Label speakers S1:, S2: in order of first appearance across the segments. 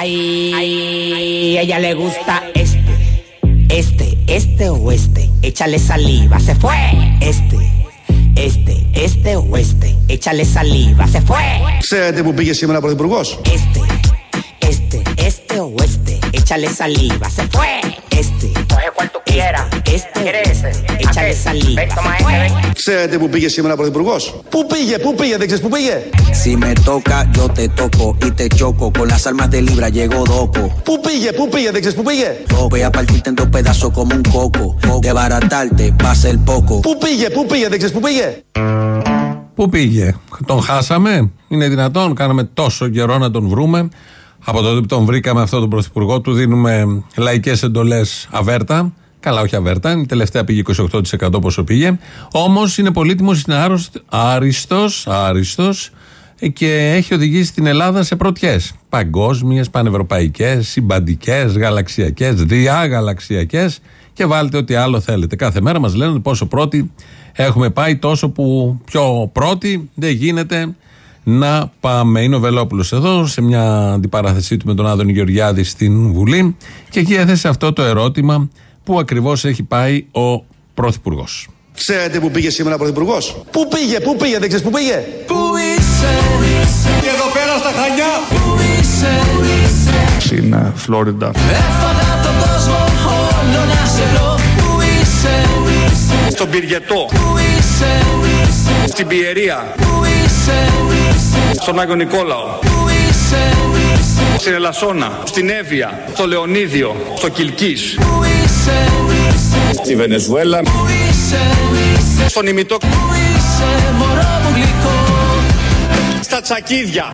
S1: Ay, ella le gusta este o este. Échale saliva, se fue. Este o este. Échale saliva, se fue.
S2: Ξέρετε που πήγε σήμερα ο Πρωθυπουργός?
S1: Este o este. Échale saliva, se fue. Coge cual tú quieras. Échale saliva, se fue.
S2: Ξέρετε που πήγε σήμερα ο Πρωθυπουργός? Πού πήγε, δεν ξέρεις πού πήγε?
S3: Si me toca, yo te toco y te choco. Con las armas de Libra llegó Doco.
S2: Πού πήγε, δεν ξέρεις πού πήγε?
S3: Voy a partirte en dos pedazos como un coco. De baratarte, va a ser poco.
S2: Πού πήγε, δεν ξέρεις πού πήγε?
S4: Πού πήγε, τον χάσαμε, είναι δυνατόν, κάναμε τόσο καιρό να τον βρούμε. Από τότε που τον βρήκαμε αυτόν τον πρωθυπουργό, του δίνουμε λαϊκές εντολές αβέρτα. Καλά, όχι αβέρτα, η τελευταία πήγε 28% πόσο πήγε. Όμως είναι πολύτιμος, είναι άριστος και έχει οδηγήσει την Ελλάδα σε πρωτιές. Παγκόσμιες, πανευρωπαϊκές, συμπαντικές, γαλαξιακές, διαγαλαξιακές και βάλτε ό,τι άλλο θέλετε. Κάθε μέρα μας λένε πόσο πρώτοι έχουμε πάει, τόσο που πιο πρώτοι δεν γίνεται να πάμε. Είναι ο Βελόπουλος εδώ σε μια αντιπαράθεσή του με τον Άδωνη Γεωργιάδη στην Βουλή και εκεί έθεσε αυτό το ερώτημα που ακριβώς έχει πάει ο Πρωθυπουργός.
S2: Ξέρετε που πήγε σήμερα ο Πρωθυπουργός? Πού πήγε, δεν ξέρεις πού πήγε?
S5: Πού είσαι? Και εδώ πέρα στα Χανιά. Πού είσαι?
S6: Στην Φλόριντα.
S5: Έφαγα τον κόσμο όλο να σε βρω. Πού είσαι?
S6: Στον Πυριετό.
S5: Πού είσαι?
S6: Στην Πιερία.
S5: Πού είσαι?
S6: Στον Άγιο Νικόλαο.
S5: Πού είσαι?
S6: Στην Ελασσόνα. Στην Εύβοια. Στο Λεωνίδιο. Στο Κιλκής.
S5: Πού είσαι?
S6: Στη Βενεζουέλα.
S5: Πού είσαι?
S6: Στον Ημιτό.
S5: Πού είσαι? Μωρό μου γλυκό.
S6: Στα Τσακίδια.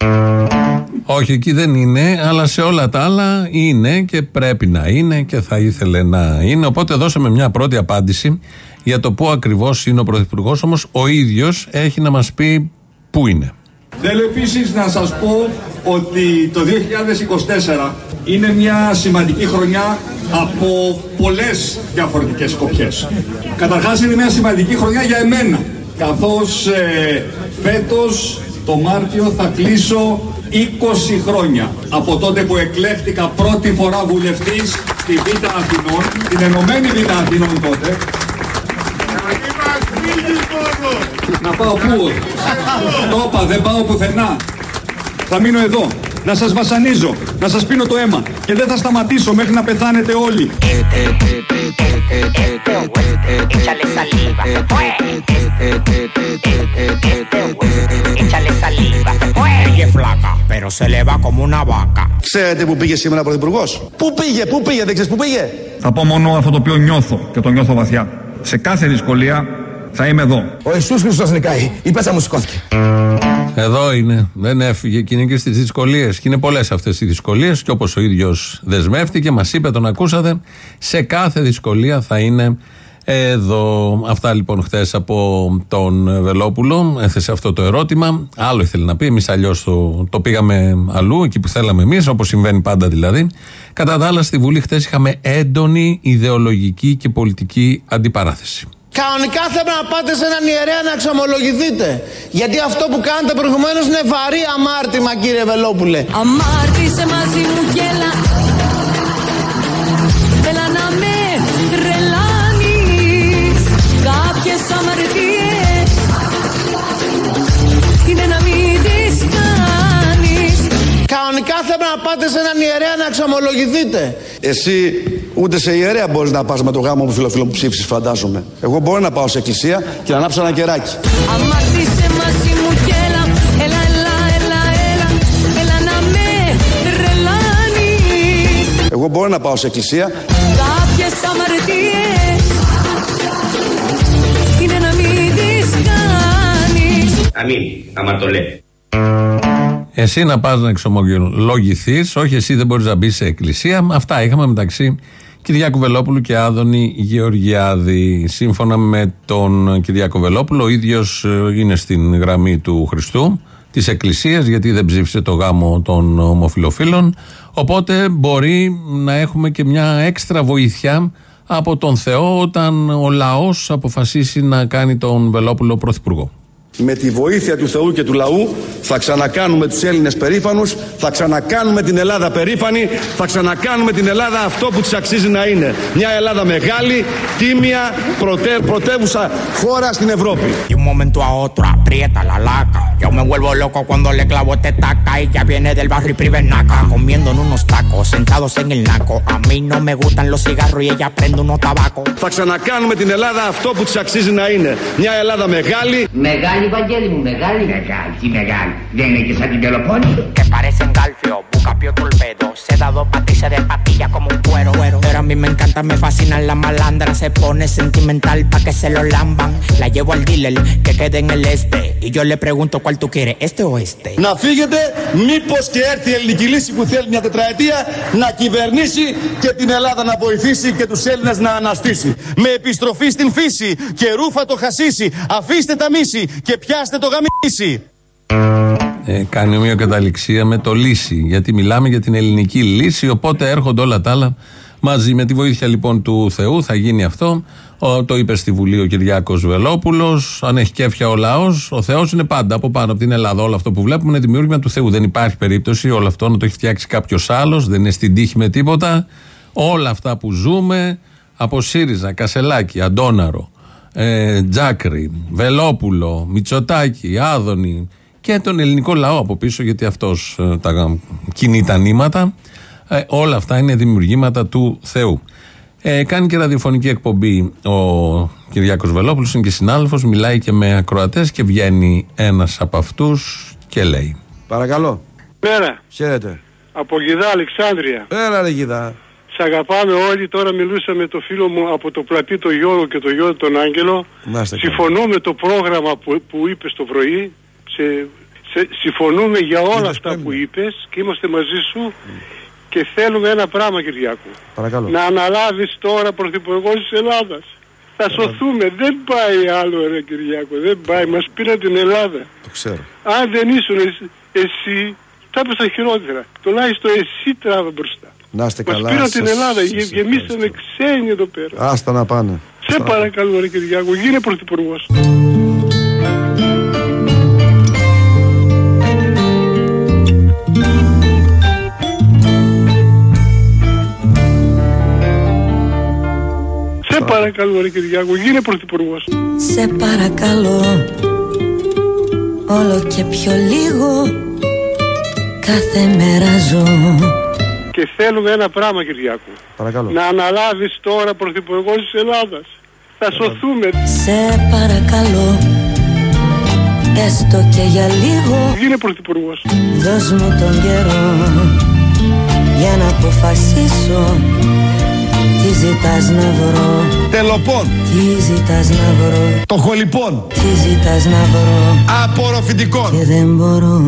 S4: Όχι, εκεί δεν είναι, αλλά σε όλα τα άλλα είναι και πρέπει να είναι και θα ήθελε να είναι. Οπότε δώσαμε μια πρώτη απάντηση για το πού ακριβώς είναι ο Πρωθυπουργός, όμως ο ίδιος έχει να μας πει πού είναι.
S7: Θέλω επίσης να σας πω ότι το 2024 είναι μια σημαντική χρονιά από πολλές διαφορετικές σκοπιές. Καταρχάς είναι μια σημαντική χρονιά για εμένα, καθώς φέτος το Μάρτιο θα κλείσω 20 χρόνια από τότε που εκλέχτηκα πρώτη φορά βουλευτής στη Β' Αθηνών, την ενωμένη Β' Αθηνών τότε. Να πάω πού? Το είπα, δεν πάω πουθενά. Θα μείνω εδώ, να σας βασανίζω, να σας πίνω το αίμα και δεν θα σταματήσω μέχρι να πεθάνετε όλοι.
S1: Échale saliva, se fue. Échale saliva, se fue. Ella es flaca, pero se le va como una vaca.
S2: Ξέρετε που πήγε σήμερα ο Πρωθυπουργός? Πού πήγε, δεν ξέρεις πού πήγε?
S7: Θα πω μόνο αυτό το οποίο νιώθω και το νιώθω βαθιά. Σε κάθε δυσκολία θα είμαι εδώ.
S8: Ο Ιησούς Χριστός νικάει, η πέτσα μου σηκώθηκε.
S4: Εδώ είναι, δεν έφυγε και είναι και στις δυσκολίες. Και είναι πολλές αυτές οι δυσκολίες και όπως ο ίδιος δεσμεύτηκε, μας είπε, τον ακούσατε, σε κάθε δυσκολία θα είναι εδώ. Αυτά λοιπόν χθες από τον Βελόπουλο, έθεσε αυτό το ερώτημα. Άλλο ήθελε να πει, εμείς αλλιώς το πήγαμε αλλού, εκεί που θέλαμε εμείς, όπως συμβαίνει πάντα δηλαδή. Κατά τα άλλα, στη Βουλή χθες είχαμε έντονη ιδεολογική και πολιτική αντιπαράθεση.
S8: Κανονικά θέλω να πάτε σε έναν ιερέα να εξομολογηθείτε. Γιατί αυτό που κάνετε προηγουμένως είναι βαρύ αμάρτημα, κύριε Βελόπουλε.
S5: Αμάρτησε μαζί μου κι έλα. Έλα να με τρελάνεις. Κάποιες αμαρτίες είναι να μην τις κάνεις.
S8: Κανονικά θέλω να πάτε σε έναν ιερέα να εξομολογηθείτε.
S2: Εσύ ούτε σε ιερέα μπορείς να πας με το γάμο μου φιλοφίλο που ψήφισες, φαντάζομαι. Εγώ μπορώ να πάω σε εκκλησία και να ανάψω ένα κεράκι.
S5: Αμάρτησε μαζί μου κι έλα. Έλα να με τρελάνεις.
S2: Εγώ μπορώ να πάω σε εκκλησία.
S5: Κάποιες αμαρτίες είναι να μην τις κάνεις.
S9: Αμήν, αμαρτωλέ.
S4: Εσύ να πας να εξομολογηθείς, όχι εσύ δεν μπορείς να μπεις σε εκκλησία. Αυτά είχαμε μεταξύ Κυριάκου Βελόπουλου και Άδωνη Γεωργιάδη. Σύμφωνα με τον Κυριάκο Βελόπουλο, ο ίδιος είναι στην γραμμή του Χριστού, της εκκλησίας, γιατί δεν ψήφισε το γάμο των ομοφυλοφίλων. Οπότε μπορεί να έχουμε και μια έξτρα βοήθεια από τον Θεό όταν ο λαός αποφασίσει να κάνει τον Βελόπουλο πρωθυπουργό.
S2: Με τη βοήθεια του Θεού και του λαού θα ξανακάνουμε τους Έλληνες περήφανους, θα ξανακάνουμε την Ελλάδα περήφανη, θα ξανακάνουμε την Ελλάδα αυτό που της αξίζει να είναι. Μια Ελλάδα μεγάλη, τίμια, πρωτεύουσα χώρα στην Ευρώπη.
S1: De un momento a otro aprieta la laca. Yo me vuelvo loco cuando le clavo este taca. Ella viene del barrio y privenaca, comiendo en unos tacos, sentados en el naco. A mí no me gustan los cigarros y ella prende unos tabacos.
S2: Θα ξανακάνουμε την Ελλάδα αυτό που της αξίζει να είναι. Μια Ελλάδα μεγάλη.
S9: Μεγάλη, Βαγγέλη μου, μεγάλη. Μεγάλη, τι μεγάλη. Δεν είναι και σαν την Πελοπόννησο.
S1: Que parece un galfio, busca pio torpedo. Se da dos patices de patilla como un cuero. Pero a mí me encanta, me fascina la malandra. Se pone sentimental pa' que se lo lamban. La llevo al dealer que quede en el este. Y yo le pregunto cuál tú quieres, este o este.
S2: Να φύγετε, μήπως και έρθει η ελληνική λύση που θέλει μια τετραετία να κυβερνήσει και την Ελλάδα να βοηθήσει και τους Έλληνες να αναστήσει. Με επιστροφή στην φύση και ρούφα το χασίσι. Αφήστε τα μίση και πιάστε το γαμίσι.
S4: Κάνει ομοιοκαταληξία με το λύση, γιατί μιλάμε για την ελληνική λύση, οπότε έρχονται όλα τα άλλα μαζί. Με τη βοήθεια λοιπόν του Θεού θα γίνει αυτό. Το είπε στη Βουλή ο Κυριάκος Βελόπουλος. Αν έχει κέφια ο λαός, ο Θεός είναι πάντα από πάνω από την Ελλάδα. Όλο αυτό που βλέπουμε είναι δημιούργημα του Θεού. Δεν υπάρχει περίπτωση όλο αυτό να το έχει φτιάξει κάποιος άλλος, δεν είναι στην τύχη με τίποτα. Όλα αυτά που ζούμε από ΣΥΡΙΖΑ, Κασελάκη, Αντώναρο, Τζάκρη, Βελόπουλο, Μητσοτάκη, Άδωνη και τον ελληνικό λαό από πίσω, γιατί αυτός κινεί τα νήματα. Όλα αυτά είναι δημιουργήματα του Θεού. Κάνει και ραδιοφωνική εκπομπή ο Κυριάκος Βελόπουλος, είναι και συνάδελφος, μιλάει και με ακροατές και βγαίνει ένας από αυτούς και λέει.
S2: Παρακαλώ.
S10: Πέρα.
S2: Χαίρετε.
S10: Από Γιδά, Αλεξάνδρεια.
S2: Έλα ρε Γιδά.
S10: Σ' αγαπάμε όλοι. Τώρα μιλούσα με το φίλο μου από το πλατή, τον Γιώργο και τον Γιώργο τον Άγγελο. Συμφωνώ με το πρόγραμμα που είπες το πρωί. Συμφωνούμε για όλα αυτά που είπες και είμαστε μαζί σου. Και θέλουμε ένα πράγμα, Κυριάκο.
S2: Παρακαλώ.
S10: Να αναλάβεις τώρα πρωθυπουργός της Ελλάδας. Θα σωθούμε. Δεν πάει άλλο, ρε Κυριάκο. Δεν πάει. Μας πήραν την Ελλάδα.
S2: Το ξέρω.
S10: Αν δεν ήσουν εσύ, θα έπαιζα χειρότερα. Τουλάχιστον εσύ τράβα μπροστά.
S2: Να είστε καλά.
S10: Μας πήραν την Ελλάδα. Γεμίσανε ξένοι εδώ πέρα.
S2: Άστα να πάνε.
S10: Σε παρακαλώ, ρε Κυριάκο. Γίνε πρωθυπουργός. Σε παρακαλώ ρε Κυριάκο, γίνε πρωθυπουργός.
S11: Σε παρακαλώ, όλο και πιο λίγο, κάθε μέρα ζω.
S10: Και θέλουμε ένα πράγμα, Κυριάκο.
S2: Παρακαλώ.
S10: Να αναλάβεις τώρα πρωθυπουργός της Ελλάδας. Θα σωθούμε.
S11: Σε παρακαλώ, έστω και για λίγο,
S10: γίνε πρωθυπουργός.
S11: Δώσ' μου τον καιρό για να αποφασίσω. Τι ζητάς να βρω,
S2: τελοπών.
S11: Τι ζητάς να βρω,
S2: το χολυπών.
S11: Τι ζητάς να βρω,
S2: απορροφητικών.
S11: Και δεν μπορώ.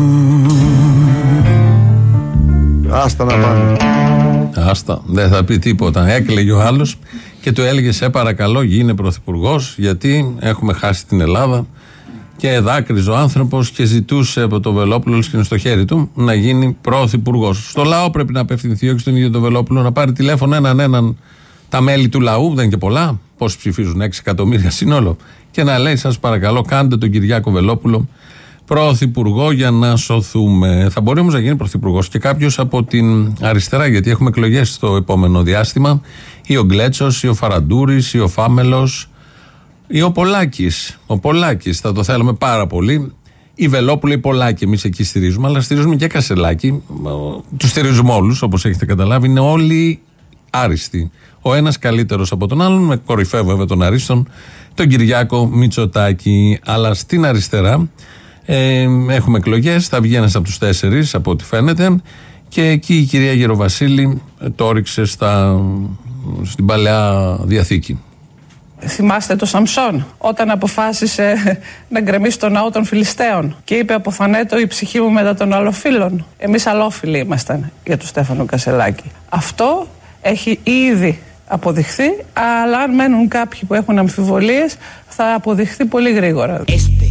S2: Άστα να πάνε.
S4: Άστα, δεν θα πει τίποτα. Έκλαιγε ο άλλος και του έλεγε σε παρακαλώ γίνε πρωθυπουργός, γιατί έχουμε χάσει την Ελλάδα. Και δάκρυζε ο άνθρωπος και ζητούσε από το Βελόπουλο, και είναι στο χέρι του, να γίνει πρωθυπουργός. Στο λαό πρέπει να απευθυνθεί, όχι στον ίδιο το Βελόπουλο, να πάρει τηλέφωνο έναν τα μέλη του λαού, δεν είναι και πολλά, πόσοι ψηφίζουν, 6 εκατομμύρια σύνολο, και να λέει σας παρακαλώ κάντε τον Κυριάκο Βελόπουλο πρωθυπουργό για να σωθούμε. Θα μπορεί όμως να γίνει πρωθυπουργός και κάποιος από την αριστερά, γιατί έχουμε εκλογές στο επόμενο διάστημα, ή ο Γκλέτσος, ή ο Φαραντούρης, ή ο Φάμελος, ή ο Πολάκης. Ο Πολάκης θα το θέλαμε πάρα πολύ. Η Βελόπουλο, η Πολάκη, εμείς εκεί στηρίζουμε, αλλά στηρίζουμε και Κασελάκη. Τους στηρίζουμε όλους, όπως έχετε καταλάβει. Είναι όλοι άριστοι. Ο ένας καλύτερος από τον άλλον, με κορυφαίο βέβαια τον αρίστον, τον Κυριάκο Μητσοτάκη. Αλλά στην αριστερά έχουμε εκλογές, θα βγει ένας από τους 4, από ό,τι φαίνεται. Και εκεί η κυρία Γεροβασίλη το όριξε στην Παλαιά Διαθήκη.
S12: Θυμάστε το Σαμσόν όταν αποφάσισε να γκρεμίσει τον ναό των Φιλιστέων και είπε αποθανέτω η ψυχή μου μετά των αλλοφύλων. Εμείς αλλόφιλοι ήμασταν για τον Στέφανο Κασελάκη. Αυτό έχει ήδη αποδειχθεί, αλλά αν μένουν κάποιοι που έχουν αμφιβολίες θα αποδειχθεί πολύ γρήγορα.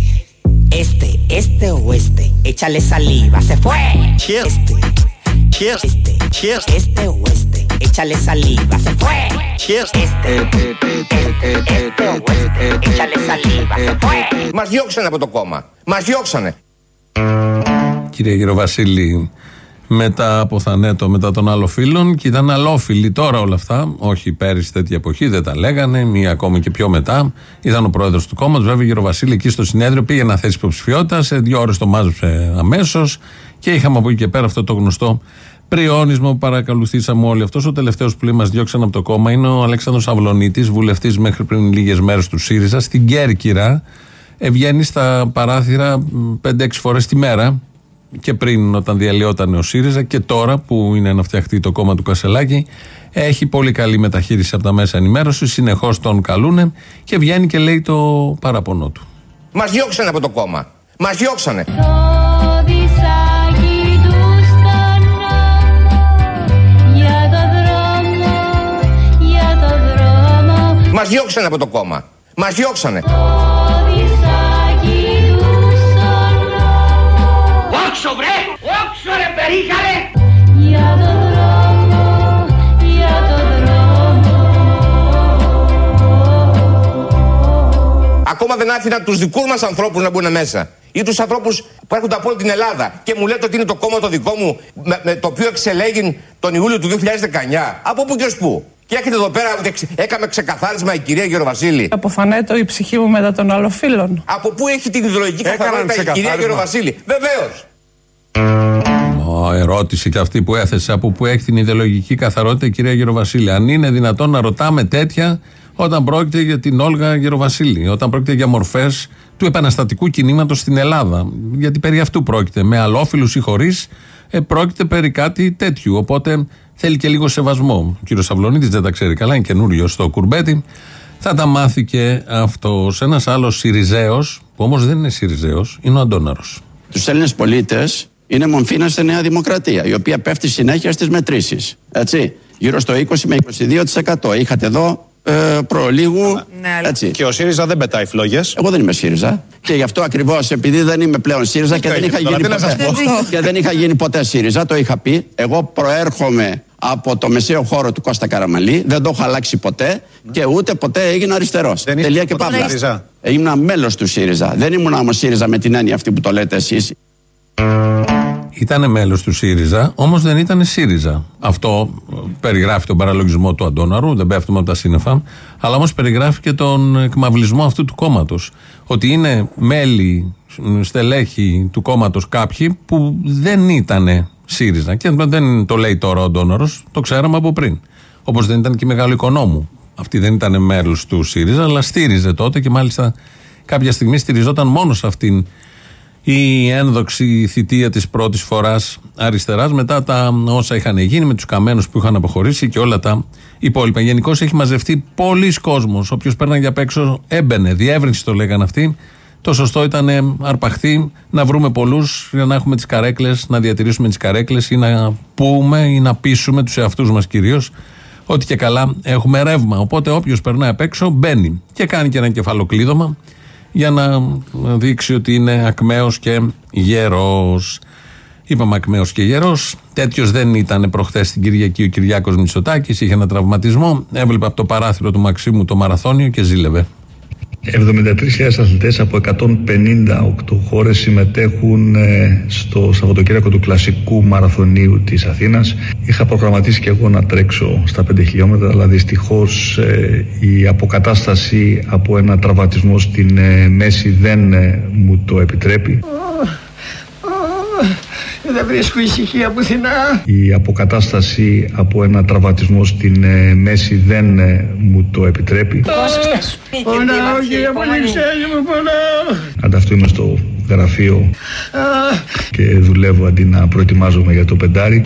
S1: Este o este, échale saliva, se fue. Este o este. échale saliva, se fue. Échale saliva, se fue.
S13: Μας διώξανε από το κόμμα. Μας διώξανε.
S4: Κύριε Γεροβασίλη, μετά από Θανέτο, μετά των αλλοφύλων, και ήταν αλλόφιλοι τώρα όλα αυτά. Όχι πέρυσι τέτοια εποχή, δεν τα λέγανε, ή ακόμη και πιο μετά. Ήταν ο πρόεδρος του κόμματος. Βέβαια, Γεροβασίλη εκεί στο συνέδριο πήγε να θέσει υποψηφιότητα. Σε 2 ώρες το μάζεψε αμέσως. Και είχαμε από εκεί και πέρα αυτό το γνωστό πριόνισμα που παρακολουθήσαμε όλοι. Αυτός ο τελευταίος που λέει μας διώξαν από το κόμμα είναι ο Αλέξανδρος Αυλωνίτης, βουλευτής μέχρι πριν λίγες μέρες του ΣΥΡΙΖΑ, στην Κέρκυρα. Βγαίνει στα παράθυρα 5-6 φορές τη μέρα. Και πριν, όταν διαλυόταν ο ΣΥΡΙΖΑ, και τώρα που είναι να φτιαχτεί το κόμμα του Κασελάκη, έχει πολύ καλή μεταχείριση από τα μέσα ενημέρωσης. Συνεχώς τον καλούνε και βγαίνει και λέει το παράπονο του.
S13: Μας διώξανε από το κόμμα. Μας διώξανε. Μας διώξανε από το κόμμα. Μας διώξανε.
S9: Όξο βρε! Όξο ρε περίχαρε!
S11: Για το δρόμο, για το δρόμο.
S13: Ακόμα δεν άφηναν τους δικούς μας ανθρώπους να μπουν μέσα. Ή τους ανθρώπους που έρχονται από όλη την Ελλάδα. Και μου λέτε ότι είναι το κόμμα το δικό μου, με το οποίο εξελέγην τον Ιούλιο του 2019. Από πού και ως πού. Και έχετε εδώ πέρα, έκαμε ξεκαθάρισμα η κυρία Γεροβασίλη.
S12: Από Θανέτο η ψυχή μου μετά των αλλοφύλων.
S13: Από πού έχει την ιδεολογική καθαρότητα η κυρία Γεροβασίλη? Βεβαίως.
S4: Ερώτηση και αυτή που έθεσε, από πού έχει την ιδεολογική καθαρότητα η κυρία Γεροβασίλη. Αν είναι δυνατόν να ρωτάμε τέτοια όταν πρόκειται για την Όλγα Γεροβασίλη, όταν πρόκειται για μορφές του επαναστατικού κινήματος στην Ελλάδα. Γιατί περί αυτού πρόκειται. Με αλλόφιλους ή χωρίς, πρόκειται περί κάτι τέτοιου. Οπότε θέλει και λίγο σεβασμό. Ο κύριος Αυλωνίτης δεν τα ξέρει καλά, είναι καινούριος στο κουρμπέτι. Θα τα μάθει και αυτός. Ένας άλλος Σιριζέος, που όμως δεν είναι Σιριζέος, είναι ο Αντώναρος.
S14: Τους Έλληνες πολίτες είναι μομφίνα στη Νέα Δημοκρατία, η οποία πέφτει συνέχεια στις μετρήσεις. Έτσι, γύρω στο 20 με 22%. Είχατε εδώ προλίγου. Έτσι.
S15: Και ο ΣΥΡΙΖΑ δεν πετάει φλόγες.
S14: Εγώ δεν είμαι ΣΥΡΙΖΑ. Και γι' αυτό ακριβώς, επειδή δεν είμαι πλέον ΣΥΡΙΖΑ και δεν είχα γίνει ποτέ ΣΥΡΙΖΑ, το είχα πει. Εγώ προέρχομαι από το μεσαίο χώρο του Κώστα Καραμανλή. Δεν το έχω αλλάξει ποτέ και ούτε ποτέ έγινα αριστερός. Τελεία και παύλα. Ήμουν μέλος του ΣΥΡΙΖΑ. Δεν ήμουν όμως ΣΥΡΙΖΑ με την έννοια αυτή που το λέτε εσείς.
S4: Ήτανε μέλος του ΣΥΡΙΖΑ, όμως δεν ήτανε ΣΥΡΙΖΑ. Αυτό περιγράφει τον παραλογισμό του Αντώναρου, δεν πέφτουμε από τα σύννεφα, αλλά όμως περιγράφει και τον εκμαυλισμό αυτού του κόμματος. Ότι είναι μέλη, στελέχη του κόμματος κάποιοι που δεν ήτανε ΣΥΡΙΖΑ. Και δεν το λέει τώρα ο Αντώναρος, το ξέραμε από πριν. Όπως δεν ήταν και μεγάλο οικονόμου. Αυτή δεν ήταν μέλος του ΣΥΡΙΖΑ, αλλά στήριζε τότε και μάλιστα κάποια στιγμή στηριζόταν μόνο σε αυτήν η ένδοξη θητεία της πρώτης φοράς αριστεράς, μετά τα όσα είχαν γίνει με τους καμένους που είχαν αποχωρήσει και όλα τα υπόλοιπα. Γενικώς έχει μαζευτεί πολλής κόσμος. Όποιος πέρναγε απ' έξω έμπαινε, διεύρυνση το λέγαν αυτοί. Το σωστό ήταν αρπαχτή να βρούμε πολλούς για να έχουμε τις καρέκλες, να διατηρήσουμε τις καρέκλες ή να πούμε ή να πείσουμε τους εαυτούς μας κυρίως ότι και καλά έχουμε ρεύμα. Οπότε όποιος περνάει απ' έξω μπαίνει και κάνει και ένα κεφαλοκλείδωμα για να δείξει ότι είναι ακμαίος και γερός. Είπαμε ακμαίος και γερός. Τέτοιος δεν ήταν προχθές την Κυριακή ο Κυριάκος Μητσοτάκης. Είχε ένα τραυματισμό. Έβλεπε από το παράθυρο του Μαξίμου το μαραθώνιο και ζήλευε.
S7: 73.000 αθλητές από 158 χώρες συμμετέχουν στο Σαββατοκύριακο του κλασικού μαραθωνίου της Αθήνας. Είχα προγραμματίσει και εγώ να τρέξω στα 5 χιλιόμετρα, αλλά δυστυχώς η αποκατάσταση από ένα τραυματισμό στην μέση δεν μου το επιτρέπει.
S16: Δεν βρίσκω ησυχία πουθενά.
S7: Η αποκατάσταση από ένα τραυματισμό στην μέση δεν μου το επιτρέπει.
S16: Πονάω κύριε Πολυξέλη μου, πονάω.
S7: Ανταυτού στο γραφείο και δουλεύω αντί να προετοιμάζομαι για το πεντάρι.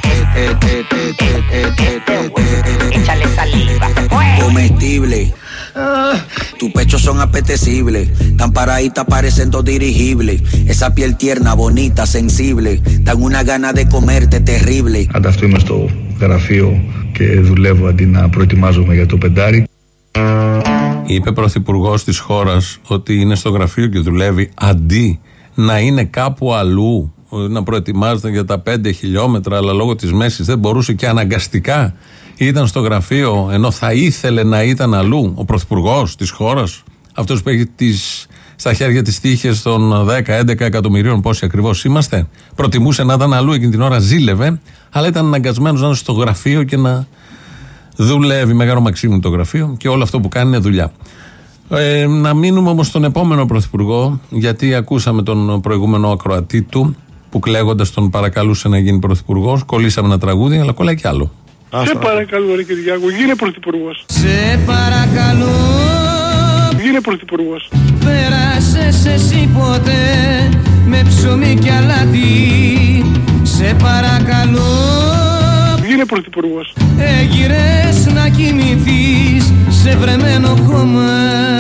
S3: Tu pecho son apetecibles, tan paraditas parecen dos dirigibles. Esa piel tierna, bonita, sensible, dan una gana de comerte terrible.
S7: Ανταυτού είμαι στο γραφείο και δουλεύω αντί να προετοιμάζομαι για το πεντάρι.
S4: Είπε πρωθυπουργός της χώρας ότι είναι στο γραφείο και δουλεύει αντί να είναι κάπου αλλού. να προετοιμάζεται για τα 5 χιλιόμετρα, αλλά λόγω της μέσης δεν μπορούσε και αναγκαστικά ήταν στο γραφείο, ενώ θα ήθελε να ήταν αλλού ο πρωθυπουργός της χώρας, αυτός που έχει στα χέρια τις τύχες των 10-11 εκατομμυρίων, πόσοι ακριβώς είμαστε. Προτιμούσε να ήταν αλλού, εκείνη την ώρα ζήλευε, αλλά ήταν αναγκασμένος να είναι στο γραφείο και να δουλεύει. Μέγαρο Μαξίμου το γραφείο και όλο αυτό που κάνει είναι δουλειά. Να μείνουμε όμως στον επόμενο πρωθυπουργό, γιατί ακούσαμε τον προηγούμενο ακροατή του που κλαίγοντας τον παρακαλούσε να γίνει πρωθυπουργός. Κολλήσαμε ένα τραγούδι, αλλά κολλάει κι άλλο.
S10: Σε παρακαλώ, ρε Κυριάκο, γίνε πρωθυπουργός.
S11: Σε παρακαλώ,
S10: γίνε πρωθυπουργός.
S11: πέρασες εσύ ποτέ με ψωμί κι αλάτι. Σε παρακαλώ,
S10: γίνε πρωθυπουργός.
S11: Έγειρες να κοιμηθείς σε βρεμένο χώμα.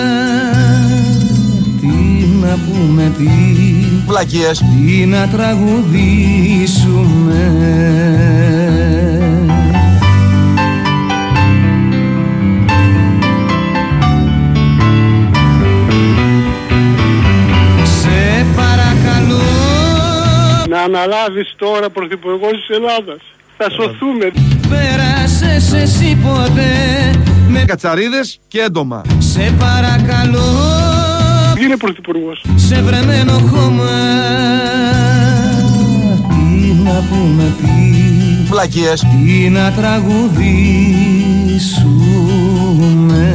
S11: Τι να πούμε, τι
S2: βλακίες,
S11: τι να τραγουδήσουμε. Σε παρακαλώ,
S10: να αναλάβεις τώρα πρωθυπουργός της Ελλάδας. Θα σωθούμε.
S11: Πέρασες εσύ ποτέ με
S2: κατσαρίδες και έντομα.
S11: Σε παρακαλώ,
S10: γίνε πρωθυπουργός.
S11: Σε βρεμένο χώμα. Τι να πούμε, τι
S2: βλακίες,
S11: τι να τραγουδήσουμε.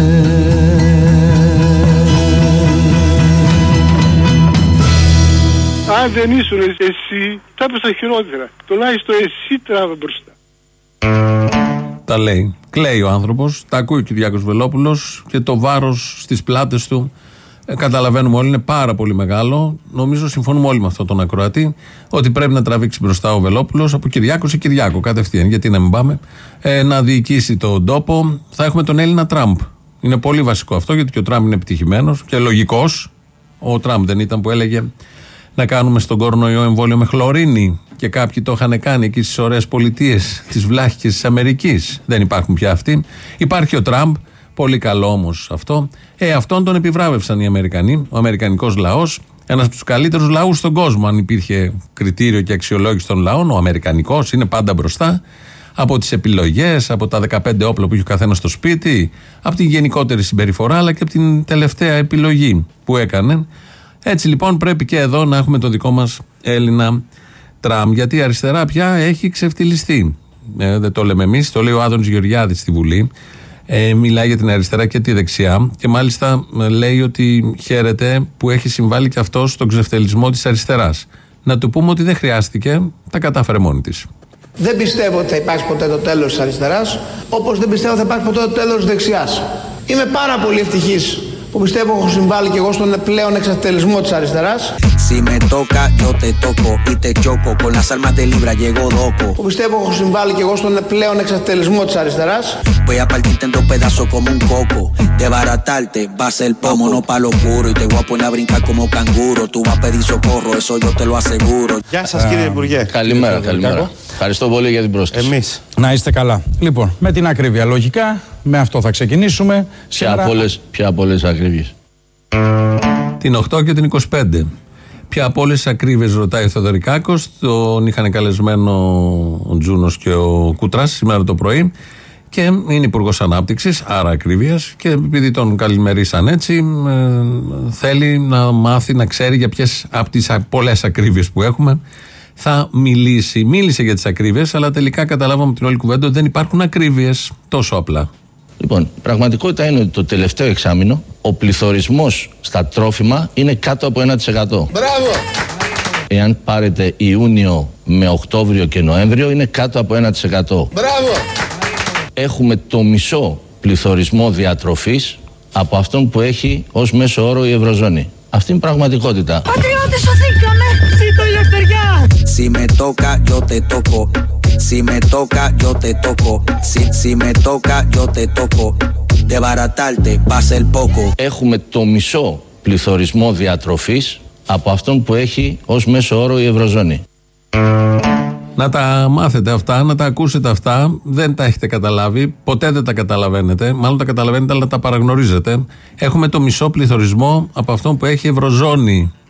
S10: Αν δεν ήσουν εσύ, θα έπαιζα χειρότερα. Τουλάχιστον εσύ τράβε μπροστά.
S4: Τα λέει. Κλαίει ο άνθρωπος, τα ακούει ο Κυριάκος Βελόπουλος και το βάρος στις πλάτες του, καταλαβαίνουμε όλοι, είναι πάρα πολύ μεγάλο. Νομίζω συμφωνούμε όλοι με αυτό τον ακροατή, ότι πρέπει να τραβήξει μπροστά ο Βελόπουλος από Κυριάκο σε Κυριάκο κατευθείαν. Γιατί να μην πάμε, να διοικήσει τον τόπο. Θα έχουμε τον Έλληνα Τραμπ. Είναι πολύ βασικό αυτό, γιατί και ο Τραμπ είναι επιτυχημένος και λογικός. Ο Τραμπ δεν ήταν που έλεγε να κάνουμε στον κορονοϊό εμβόλιο με χλωρίνη, και κάποιοι το είχαν κάνει εκεί στις ωραίες πολιτείες, τις βλάχικες της Αμερικής. Δεν υπάρχουν πια αυτοί. Υπάρχει ο Τραμπ, πολύ καλό όμως αυτό. Αυτόν τον επιβράβευσαν οι Αμερικανοί, ο αμερικανικός λαός, ένας από τους καλύτερους λαούς στον κόσμο. Αν υπήρχε κριτήριο και αξιολόγηση των λαών, ο αμερικανικός είναι πάντα μπροστά από τις επιλογές, από τα 15 όπλα που έχει ο καθένας στο σπίτι, από την γενικότερη συμπεριφορά, αλλά και από την τελευταία επιλογή που έκανε. Έτσι λοιπόν πρέπει και εδώ να έχουμε το δικό μας Έλληνα Τραμπ, γιατί η αριστερά πια έχει ξεφτυλιστεί. Δεν το λέμε εμείς, το λέει ο Άδωνης Γεωργιάδης στη Βουλή. Μιλάει για την αριστερά και τη δεξιά και μάλιστα λέει ότι χαίρεται που έχει συμβάλει και αυτός στον ξεφτυλισμό της αριστεράς. Να του πούμε ότι δεν χρειάστηκε, τα κατάφερε μόνη της.
S8: Δεν πιστεύω ότι θα υπάρξει ποτέ το τέλος της αριστεράς, όπως δεν πιστεύω ότι θα υπάρξει ποτέ το τέλος της δεξιάς. Είμαι πάρα πολύ ευτυχής που πιστεύω έχω συμβάλει και εγώ στον πλέον εξευτελισμό της αριστεράς. Που πιστεύω έχω συμβάλει και εγώ στον πλέον εξευτελισμό της αριστεράς.
S15: Γεια σας κύριε Υπουργέ.
S17: Καλημέρα, καλημέρα. Ευχαριστώ πολύ για την πρόσκληση.
S15: Εμείς.
S18: Να είστε καλά. Λοιπόν, με την ακρίβεια λογικά, με αυτό θα ξεκινήσουμε.
S17: Ποια από όλες τις ακρίβειες?
S4: Την 8 και την 25. Ποια από όλες τις ακρίβειες, ρωτάει ο Θεοδωρικάκος. Τον είχαν καλεσμένο ο Τζούνος και ο Κουτράς σήμερα το πρωί και είναι υπουργός ανάπτυξης, άρα ακρίβειας, και επειδή τον καλημερίσαν έτσι, θέλει να μάθει, να ξέρει για ποιες από τις πολλές ακρίβειες που έχουμε θα μιλήσει. Μίλησε για τις ακρίβειες, αλλά τελικά καταλάβαμε την όλη κουβέντα ότι δεν υπάρχουν ακρίβειες τόσο απλά.
S17: Λοιπόν, η πραγματικότητα είναι ότι το τελευταίο εξάμηνο ο πληθωρισμός στα τρόφιμα είναι κάτω από 1%.
S8: Μπράβο!
S17: Εάν πάρετε Ιούνιο με Οκτώβριο και Νοέμβριο είναι κάτω από 1%.
S8: Μπράβο!
S17: Έχουμε το μισό πληθωρισμό διατροφής από αυτόν που έχει ως μέσο όρο η Ευρωζώνη. Αυτή είναι η πραγματικότητα.
S11: Πατριώτες, σωθήκαμε! Ζήτω η ελευθεριά!
S3: Si me toca, yo te toco. Si me toca, yo te toco. Si me toca, yo te toco. De baratarte, pasa el poco.
S17: Έχουμε το μισό πληθωρισμό διατροφής από αυτόν που έχει ως μέσο όρο η Ευρωζώνη.
S4: Να τα μάθετε αυτά, να τα ακούσετε αυτά. Δεν τα έχετε καταλάβει, ποτέ δεν τα καταλαβαίνετε. Μάλλον τα καταλαβαίνετε, αλλά τα παραγνωρίζετε. Έχουμε το μισό πληθωρισμό από αυτόν που έχει η Ευρωζώνη.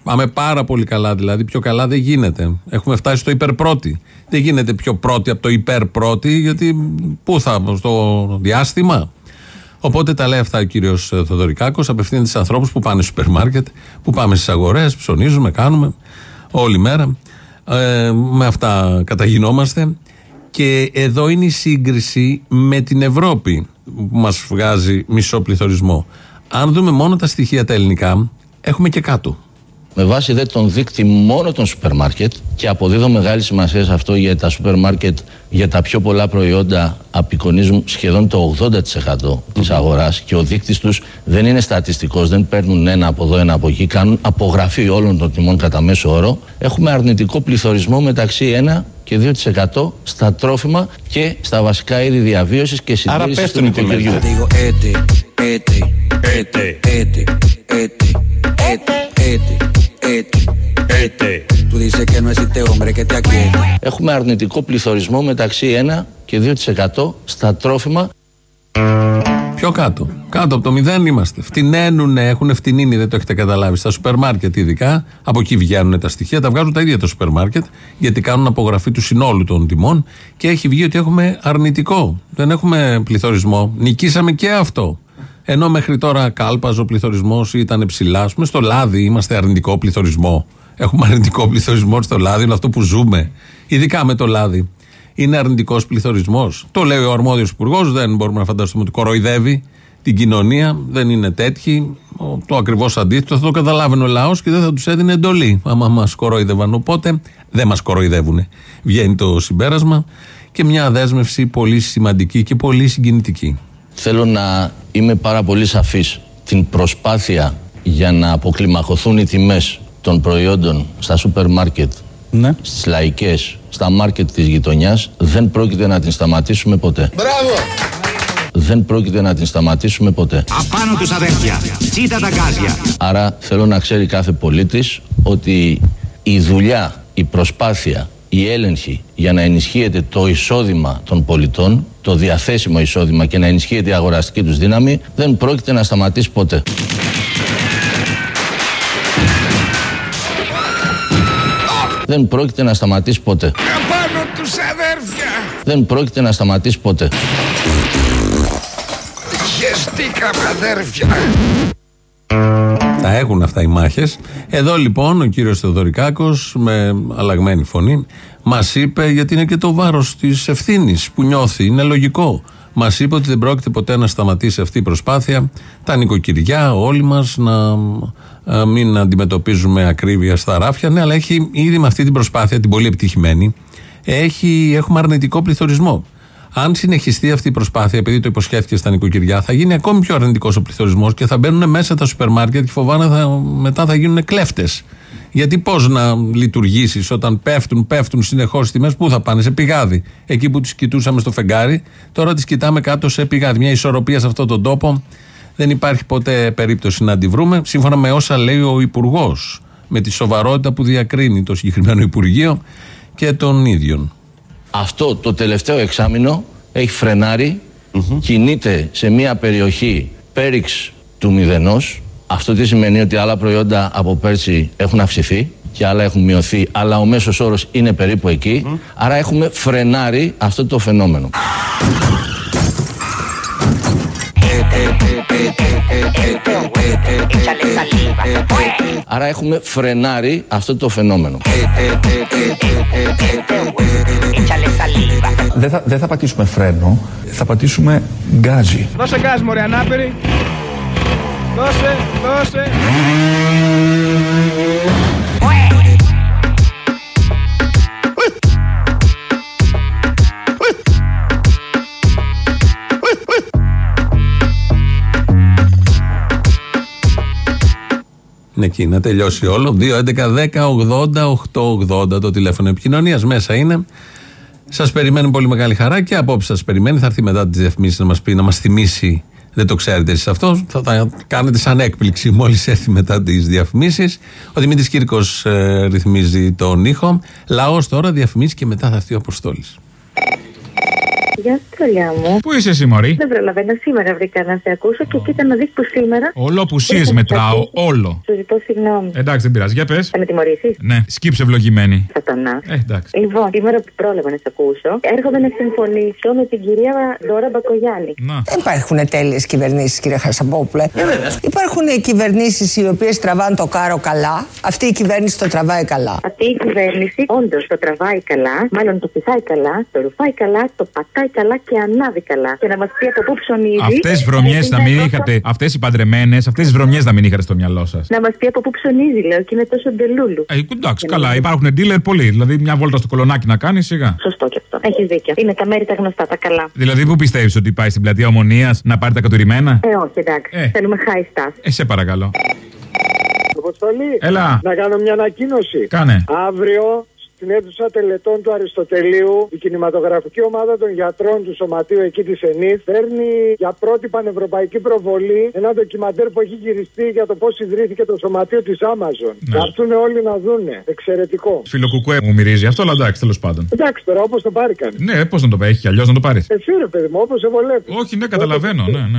S4: Πάμε πάρα πολύ καλά, δηλαδή πιο καλά δεν γίνεται. Έχουμε φτάσει στο υπερπρώτη. Δεν γίνεται πιο πρώτη από το υπερπρώτη, γιατί πού θα, στο διάστημα. Οπότε τα λέει αυτά ο κύριος Θοδωρικάκος, απευθύνεται στους ανθρώπους που πάνε στο σούπερ μάρκετ, που πάμε στις αγορές, ψωνίζουμε, κάνουμε όλη μέρα. Με αυτά καταγινόμαστε. Και εδώ είναι η σύγκριση με την Ευρώπη που μας βγάζει μισό πληθωρισμό. Αν δούμε μόνο τα στοιχεία τα ελληνικά, έχουμε και κάτω.
S17: Με βάση δε τον δείκτη μόνο των σούπερ μάρκετ, και αποδίδω μεγάλη σημασία σε αυτό, γιατί τα σούπερ μάρκετ για τα πιο πολλά προϊόντα απεικονίζουν σχεδόν το 80% της αγοράς, και ο δείκτης τους δεν είναι στατιστικός, δεν παίρνουν ένα από εδώ, ένα από εκεί, κάνουν απογραφή όλων των τιμών κατά μέσο όρο. Έχουμε αρνητικό πληθωρισμό μεταξύ 1 και 2% στα τρόφιμα και στα βασικά είδη διαβίωσης και συντήρησης του νοικοκυριού. Έχουμε αρνητικό πληθωρισμό μεταξύ 1 και 2% στα τρόφιμα.
S4: Πιο κάτω. Κάτω από το 0 είμαστε. Φτηνένουνε, έχουν φτηνίνει, δεν το έχετε καταλάβει. Στα σούπερ μάρκετ ειδικά, από εκεί βγαίνουν τα στοιχεία, τα βγάζουν τα ίδια τα σούπερ μάρκετ, γιατί κάνουν απογραφή του συνόλου των τιμών και έχει βγει ότι έχουμε αρνητικό. Δεν έχουμε πληθωρισμό. Νικήσαμε και αυτό. Ενώ μέχρι τώρα κάλπαζε ο πληθωρισμός, ήταν ψηλά. Ας πούμε, στο λάδι είμαστε αρνητικό πληθωρισμό. Έχουμε αρνητικό πληθωρισμό στο λάδι, είναι αυτό που ζούμε. Ειδικά με το λάδι. Είναι αρνητικός πληθωρισμός. Το λέει ο αρμόδιος υπουργός, δεν μπορούμε να φανταστούμε ότι κοροϊδεύει την κοινωνία. Δεν είναι τέτοιοι. Το ακριβώς αντίθετο θα το καταλάβαινε ο λαός και δεν θα τους έδινε εντολή. Άμα μας κοροϊδεύαν. Οπότε δεν μας κοροϊδεύουνε. Βγαίνει το συμπέρασμα και μια δέσμευση πολύ σημαντική και πολύ συγκινητική.
S17: Θέλω να είμαι πάρα πολύ σαφής. Την προσπάθεια για να αποκλιμακωθούν οι τιμές των προϊόντων στα σούπερ μάρκετ, στις λαϊκές, στα μάρκετ της γειτονιάς, δεν πρόκειται να την σταματήσουμε ποτέ.
S13: Μπράβο!
S17: Δεν πρόκειται να την σταματήσουμε ποτέ.
S19: Απάνω τους αδέρφια, τσίτα τα γκάζια.
S17: Άρα θέλω να ξέρει κάθε πολίτης ότι η δουλειά, η προσπάθεια, η έλεγχη για να ενισχύεται το εισόδημα των πολιτών, το διαθέσιμο εισόδημα, και να ενισχύεται η αγοραστική τους δύναμη, δεν πρόκειται να σταματήσει ποτέ. Δεν πρόκειται να σταματήσει ποτέ.
S19: Απάνω τους αδέρφια.
S17: Δεν πρόκειται να σταματήσει ποτέ.
S19: Χεστήκαμε αδέρφια.
S4: Τα έχουν αυτά οι μάχες. Εδώ λοιπόν ο κύριος Θεοδωρικάκος με αλλαγμένη φωνή μας είπε, γιατί είναι και το βάρος της ευθύνης που νιώθει, είναι λογικό. Μας είπε ότι δεν πρόκειται ποτέ να σταματήσει αυτή η προσπάθεια. Τα νοικοκυριά, όλοι μας, να μην αντιμετωπίζουμε ακρίβεια στα ράφια. Ναι, αλλά έχει ήδη με αυτή την προσπάθεια, την πολύ επιτυχημένη, έχουμε αρνητικό πληθωρισμό. Αν συνεχιστεί αυτή η προσπάθεια, επειδή το υποσχέθηκε στα νοικοκυριά, θα γίνει ακόμη πιο αρνητικός ο πληθωρισμός και θα μπαίνουν μέσα τα σούπερ μάρκετ και φοβάνε μετά θα γίνουν κλέφτες. Γιατί πώς να λειτουργήσεις όταν πέφτουν συνεχώς τιμές, πού θα πάνε, σε πηγάδι. Εκεί που τις κοιτούσαμε στο φεγγάρι, τώρα τις κοιτάμε κάτω σε πηγάδι. Μια ισορροπία σε αυτόν τον τόπο δεν υπάρχει ποτέ περίπτωση να αντιβρούμε, σύμφωνα με όσα λέει ο Υπουργός, με τη σοβαρότητα που διακρίνει το συγκεκριμένο Υπουργείο και των ίδιων.
S17: Αυτό το τελευταίο εξάμηνο έχει φρενάρει, κινείται σε μια περιοχή πέριξ του μηδενός. Αυτό τι σημαίνει? Ότι άλλα προϊόντα από πέρσι έχουν αυξηθεί και άλλα έχουν μειωθεί, αλλά ο μέσος όρος είναι περίπου εκεί. Άρα έχουμε φρενάρει αυτό το φαινόμενο. Άρα έχουμε φρενάρει αυτό το φαινόμενο.
S20: Δεν θα πατήσουμε φρένο, θα πατήσουμε γκάζι.
S16: Δώσε γκάζ μωρέ ανάπηρη. Δώσε.
S4: Είναι εκεί να τελειώσει όλο. 2-11-10-80-8-80 το τηλέφωνο επικοινωνίας. Μέσα είναι. Σας περιμένουν πολύ μεγάλη χαρά και απόψε σας περιμένει. Θα έρθει μετά τις διαφημίσεις να μας πει, να μας θυμίσει. Δεν το ξέρετε εσείς αυτό. Θα τα κάνετε σαν έκπληξη μόλις έρθει μετά τις διαφημίσεις. Ο Δημήτρης Κύρκος ρυθμίζει τον ήχο. Λαός τώρα, διαφημίσεις και μετά θα έρθει ο Αποστόλης.
S21: Γεια σου, τρολιά μου.
S18: Πού είσαι εσύ, μωρή?
S21: Δεν προλαβαίνω, σήμερα βρήκα να σε ακούσω και κοίτα να δεις που σήμερα.
S18: Όλο απουσίες μετράω, όλο.
S21: Σου ζητώ συγγνώμη.
S18: Εντάξει, δεν πειράζει, για πες.
S21: Θα με τιμωρήσεις?
S18: Ναι, σκύψε ευλογημένη.
S21: Σατανά.
S18: Εντάξει.
S21: Λοιπόν, σήμερα που πρόλαβα να σε ακούσω, έρχομαι να συμφωνήσω με την κυρία Ντόρα Μπακογιάννη.
S22: Δεν υπάρχουν τέλειες κυβερνήσεις, κύριε Χαρσαμπόπουλε. Υπάρχουν κυβερνήσεις οι οποίες τραβάνε το κάρο καλά. Αυτή η κυβέρνηση το τραβάει καλά.
S21: Αυτή η κυβέρνηση όντως το τραβάει καλά, μάλλον το πηδάει καλά, το ρουφάει καλά, το πατάει καλά και ανάβει καλά. Και να μας πει από πού ψωνίζει.
S18: Αυτές βρωμιές να μην είχατε, αυτές οι παντρεμένες, αυτές τις βρωμιές να μην είχατε στο μυαλό σας.
S21: Να μας πει από πού ψωνίζει, λέω, και είναι τόσο ντελούλου.
S18: Εντάξει, καλά, υπάρχουν dealer πολλοί. Δηλαδή, μια βόλτα στο κολονάκι να κάνει σιγά.
S21: Σωστό και αυτό. Έχεις δίκιο. Είναι τα μέρη τα γνωστά, τα καλά.
S18: Δηλαδή, πού πιστεύεις ότι πάει στην πλατεία Ομονίας να πάρει τα κατουρημένα?
S21: Όχι, εντάξει. Θέλουμε high staff.
S18: Σε παρακαλώ.
S23: Αποστολή.
S18: Έλα.
S23: Να κάνω μια ανακοίνωση.
S18: Κάνε.
S23: Αύριο στην αίθουσα τελετών του Αριστοτελείου, η κινηματογραφική ομάδα των γιατρών του Σωματείου εκεί της ΕΝΗΤ φέρνει για πρώτη πανευρωπαϊκή προβολή ένα ντοκιμαντέρ που έχει γυριστεί για το πώς ιδρύθηκε το Σωματείο της Amazon.
S18: Ναι.
S23: Θα έρθουν όλοι να δούνε. Εξαιρετικό.
S18: Φιλοκουκουέ μου μυρίζει αυτό, αλλά εντάξει, τέλος πάντων.
S23: Εντάξει τώρα, όπως το πάρει κανείς.
S18: Ναι, πώς να το πάει, έχει αλλιώς να το πάρει.
S23: Εσύ ρε παιδί μου, όπως σε βολεύει.
S18: Όχι, ναι, καταλαβαίνω, ναι.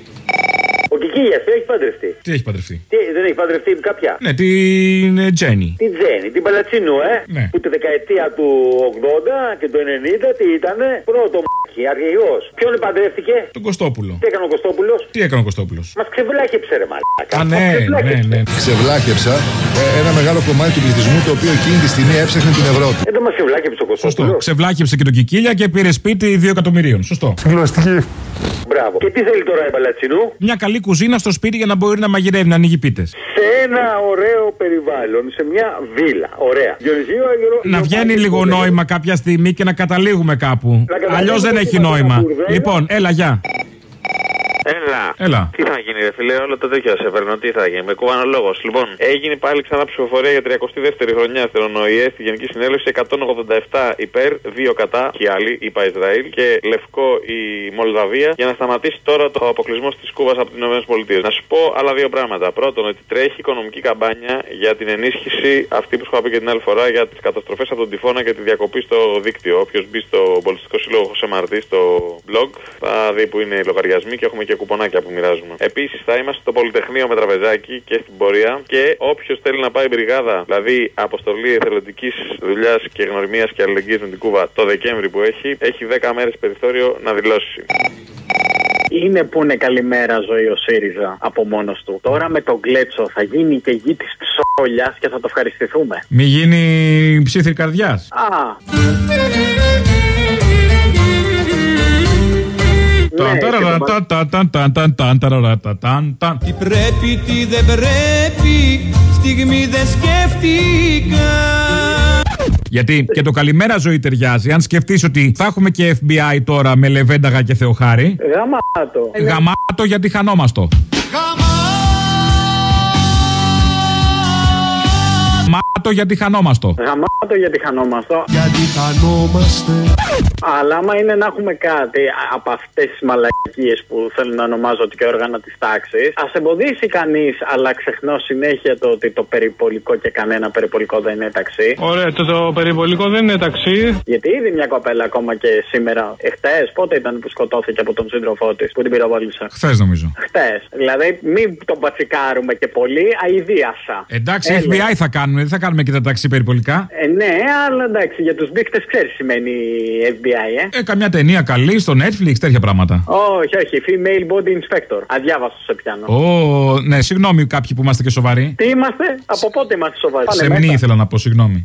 S24: Ο Κικίλιας τι έχει παντρευτεί?
S18: Τι έχει παντρευτεί?
S24: Δεν έχει παντρευτεί κάποια?
S18: Ναι, την Τζέννη.
S24: Την Τζέννη, την Παλατσινού,
S18: Ναι.
S24: Που τη δεκαετία του 80 και του 90 τι ήτανε? Πρώτο μ***η, αρχηγός. Ποιον παντρεύτηκε?
S18: Τον Κωστόπουλο.
S24: Τι έκανε ο Κωστόπουλος?
S18: Τι έκανε ο Κωστόπουλος?
S24: Μας ξεβλάκεψε ρε μαλάκα.
S18: Ναι.
S25: Ξεβλάκεψα ένα μεγάλο κομμάτι του πληθυσμού το οποίο εκείνη τη στιγμή έψαχνε την Ευρώπη.
S24: Δεν μας ξεβλάκεψε ο Κωστόπουλος.
S18: Σωστό. Ξεβλάκεψε και τον Κικίλια και πήρε σπίτι 2 εκατομμυρίων. Σωστό.
S24: Μπράβο. Και τι θέλει τώρα η Παλατσινού?
S18: Μια καλή κουζίνα στο σπίτι για να μπορεί να μαγειρεύει, να ανοίγει πίτες.
S24: Σε ένα ωραίο περιβάλλον, σε μια βίλα. Ωραία.
S18: Να βγαίνει λίγο νόημα κάποια στιγμή και να καταλήγουμε κάπου. Αλλιώς δεν έχει νόημα. Λοιπόν, έλα, γεια. Έλα.
S26: Τι θα γίνει, ρε φίλε, όλο το τέτοιο σε φέρνω. Τι θα γίνει, με κουβανολόγος. Λοιπόν, έγινε πάλι ξανά ψηφοφορία για 32η χρονιά στην ΟΗΕ στη Γενική Συνέλευση. 187 υπέρ, 2 κατά και άλλοι, είπα Ισραήλ, και λευκό η Μολδαβία, για να σταματήσει τώρα το αποκλεισμό τη Κούβα από τις ΗΠΑ. Να σου πω άλλα 2 πράγματα. Πρώτον, ότι τρέχει οικονομική καμπάνια για την ενίσχυση αυτή που σου είπα και την άλλη φορά για τις καταστροφές από τον τυφώνα και τη διακοπή στο δίκτυο. Όποιος μπει στο Πολιτιστικό Σύλλογο Χωσέ Μαρτί στο blog θα δει που είναι οι λογαριασμοί και έχουμε και κουπονάκια που μοιράζουμε. Επίσης θα είμαστε στο Πολυτεχνείο με τραπεζάκι και στην πορεία, και όποιος θέλει να πάει μπριγάδα, δηλαδή αποστολή εθελοντικής δουλειάς και γνωριμίας και αλληλεγγύης με την Κούβα το Δεκέμβρη που έχει 10 μέρες περιθώριο να δηλώσει.
S27: Είναι που είναι καλημέρα ζωή ο ΣΥΡΙΖΑ από μόνος του. Τώρα με τον Γκλέτσο θα γίνει και γη της ψόλιας και θα το ευχαριστηθούμε.
S18: Μη γίνει ψήθυρ καρδιάς.
S5: Τι πρέπει, τι δεν πρέπει, στιγμή δεν σκέφτηκα.
S18: Γιατί και το καλημέρα ζωή ταιριάζει. Αν σκεφτείς ότι θα έχουμε και FBI τώρα με Λεβένταγα και Θεοχάρη. Γαμάτο γιατί χανόμαστο. Γαμάτο γιατί χανόμαστο.
S27: Γαμάτο γιατί χανόμαστο.
S25: Γιατί χανόμαστε.
S27: Αλλά άμα είναι να έχουμε κάτι από αυτές τις μαλακίες που θέλουν να ονομάζονται και όργανα της τάξης, ας εμποδίσει κανείς, αλλά ξεχνώ συνέχεια το ότι το περιπολικό και κανένα περιπολικό δεν είναι ταξί.
S28: Ωραία, το περιπολικό δεν είναι ταξί.
S27: Γιατί ήδη μια κοπέλα ακόμα και σήμερα, εχθές, πότε ήταν που σκοτώθηκε από τον σύντροφό της, που την πυροβόλησε?
S18: Χθες νομίζω.
S27: Χθες. Δηλαδή μην τον πατσικάρουμε και πολύ, αηδίασα.
S18: Εντάξει, FBI θα κάνουμε, δεν θα κάνουμε και τα ταξί περιπολικά.
S27: Ναι, αλλά εντάξει, για τους μπίχτες ξέρεις σημαίνει FBI,
S18: καμιά ταινία καλή στο Netflix, τέτοια πράγματα.
S27: Όχι, female body inspector. Αδιάβαστο σε πιάνω.
S18: Ναι, συγγνώμη κάποιοι που είμαστε και σοβαροί.
S27: Τι είμαστε, από πότε είμαστε σοβαροί?
S18: Σεμνή ήθελα να πω, συγγνώμη.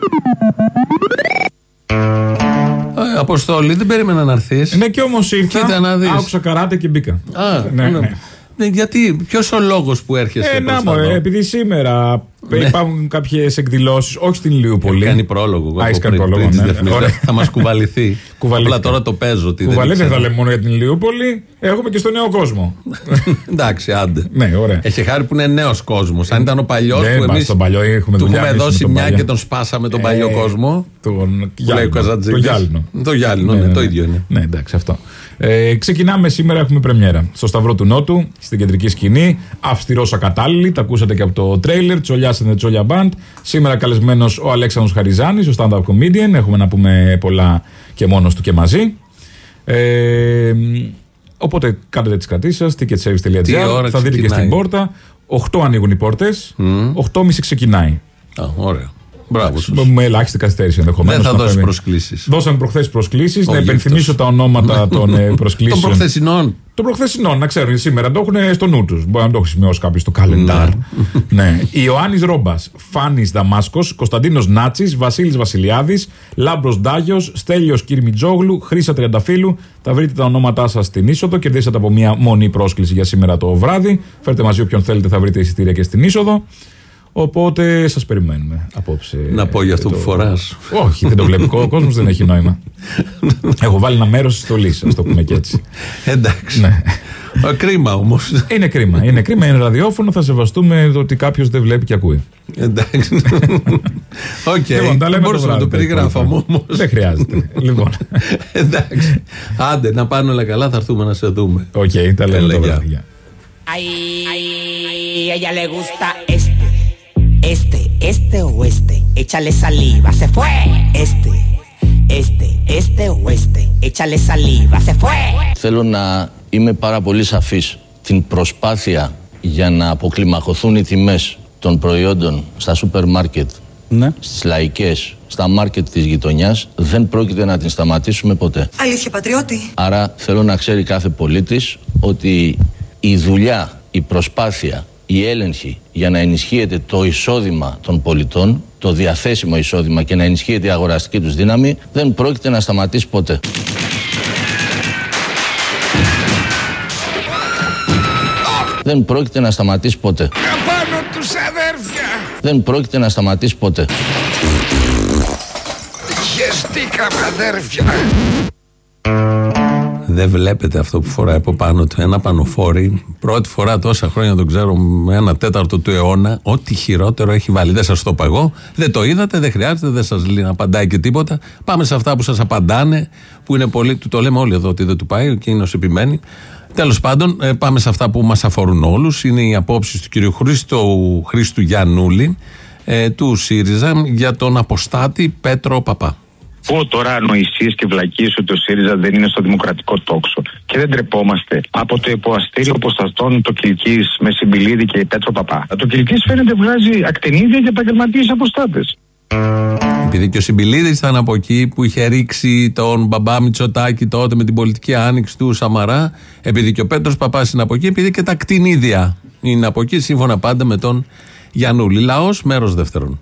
S4: Αποστόλη, δεν περίμενα να έρθεις.
S18: Ναι, και όμως ήρθα.
S4: Κοίτα να δεις.
S18: Άκουσα καράτε και μπήκα.
S4: Ναι. Γιατί, ποιος ο λόγος που έρχεσαι?
S18: Επειδή σήμερα υπάρχουν κάποιες εκδηλώσεις, όχι στην Ηλιούπολη.
S4: Κάνει πρόλογο. Θα μας κουβαληθεί. Απλά τώρα το παίζω.
S18: Κουβαλείτε, θα λέμε μόνο για την Ηλιούπολη. Έχουμε και στο νέο κόσμο.
S4: Εντάξει, άντε.
S18: Ναι, ωραία.
S4: Έχει χάρη που είναι νέος κόσμος. Αν ήταν ο παλιός που εμείς του έχουμε δώσει μια και τον σπάσαμε τον παλιό κόσμο.
S18: Τον
S4: Γυάλινο, ναι, το ίδιο είναι.
S18: Ναι, εντάξει, αυτό. Ξεκινάμε σήμερα, έχουμε πρεμιέρα στο Σταυρό του Νότου, στην κεντρική σκηνή. Αυστηρός ακατάλληλη, τα ακούσατε και από το τρέιλερ. Τσολιάς and the Τσόλια Band. Σήμερα καλεσμένος ο Αλέξανδρος Χαριζάνης, ο stand-up comedian. Έχουμε να πούμε πολλά και μόνος του και μαζί. Οπότε κάνετε τις κρατήσεις σας, ticketservice.gr, θα δείτε και στην πόρτα. 8 ανοίγουν οι πόρτες, 8.30 ξεκινάει.
S4: Ωραία. Μπράβο.
S18: Με ελάχιστη καθυστέρηση ενδεχομένως.
S4: Δεν θα δώσει προσκλήσεις.
S18: Δώσαν προχθές προσκλήσεις. Να υπενθυμίσω τα ονόματα των προσκλήσεων.
S4: Των προχθεσινών.
S18: Των προχθεσινών, να ξέρουν σήμερα το έχουν στο νου τους. Μπορεί να το έχει σημειώσει κάποιος στο καλεντάρ. Ναι. Ιωάννης Ρόμπας, Φάνης Δαμάσκος, Κωνσταντίνος Νάτσης, Βασίλης Βασιλιάδης, Λάμπρος Ντάγιος, Στέλιος Κυρμιτζόγλου, Χρύσα Τριανταφύλου. Θα βρείτε τα ονόματά σας στην είσοδο. Κερδίσατε από μια μονή πρόσκληση για σήμερα το βράδυ. Φέρτε μαζί όποιον θέλετε, θα βρείτε εισιτήρια και στην είσοδο. Οπότε σας περιμένουμε απόψε.
S4: Να πω για αυτό που φοράς.
S18: Όχι, δεν το βλέπει. Ο κόσμος δεν έχει νόημα. Έχω βάλει ένα μέρος στη στολή, ας το πούμε και έτσι.
S4: Εντάξει.
S18: Ναι.
S4: Κρίμα όμως.
S18: Είναι κρίμα. Είναι ραδιόφωνο, θα σεβαστούμε το ότι κάποιος δεν βλέπει και ακούει.
S4: Εντάξει. Οκ.
S18: Δεν
S4: μπορούσα να το περιγράφαμε όμως.
S18: Δεν χρειάζεται. Λοιπόν.
S4: Εντάξει. Άντε, να πάνε όλα καλά, θα έρθουμε να σε δούμε.
S18: Οκ, τα λέμε το βράδυ.
S1: Ella le gusta este o este, échale saliva, se fue. Este o este, échale saliva, se fue.
S17: Θέλω να είμαι πάρα πολύ σαφής. Την προσπάθεια για να αποκλιμακωθούν οι τιμές των προϊόντων στα σούπερ μάρκετ, στις λαϊκές, στα μάρκετ της γειτονιάς, δεν πρόκειται να την σταματήσουμε ποτέ.
S2: Αλήθεια, πατριώτη.
S17: Άρα θέλω να ξέρει κάθε πολίτης ότι η δουλειά, η προσπάθεια, η έλεγχη για να ενισχύεται το εισόδημα των πολιτών, το διαθέσιμο εισόδημα και να ενισχύεται η αγοραστική τους δύναμη, δεν πρόκειται να σταματήσει ποτέ. Δεν πρόκειται να σταματήσει ποτέ.
S19: Απάνω τους αδέρφια!
S17: Δεν πρόκειται να σταματήσει ποτέ.
S19: Χεστήκαμε αδέρφια!
S4: Δεν βλέπετε αυτό που φοράει από πάνω του ένα πανοφόρι. Πρώτη φορά τόσα χρόνια τον ξέρω, με 1/4 του αιώνα. Ό,τι χειρότερο έχει βάλει. Δεν σας το είπα εγώ. Δεν το είδατε, δεν χρειάζεται, δεν σας απαντάει και τίποτα. Πάμε σε αυτά που σας απαντάνε, που είναι πολύ. Του το λέμε όλοι εδώ ότι δεν του πάει, και εκείνος επιμένει. Τέλος πάντων, πάμε σε αυτά που μας αφορούν όλους. Είναι οι απόψεις του κυρίου Χρήστου Γιαννούλη, του ΣΥΡΙΖΑ, για τον αποστάτη Πέτρο Παπά.
S6: Πω τώρα ανοησίες και βλακίες ότι ο ΣΥΡΙΖΑ δεν είναι στο δημοκρατικό τόξο. Και δεν τρεπόμαστε. Από το υποαστήριο αποστατών το Κιλκής με Συμπιλίδη και Πέτρο Παπά. Το Κιλκής φαίνεται βγάζει ακτινίδια για επαγγελματίες αποστάτες.
S4: Επειδή και ο Συμπιλίδης ήταν από εκεί που είχε ρίξει τον μπαμπά Μητσοτάκη τότε με την πολιτική άνοιξη του Σαμαρά, επειδή και ο Πέτρος Παπάς είναι από εκεί, επειδή και τα κτηνίδια είναι από εκεί, σύμφωνα πάντα με τον Γιαννούλη. Λαός, μέρος δεύτερον.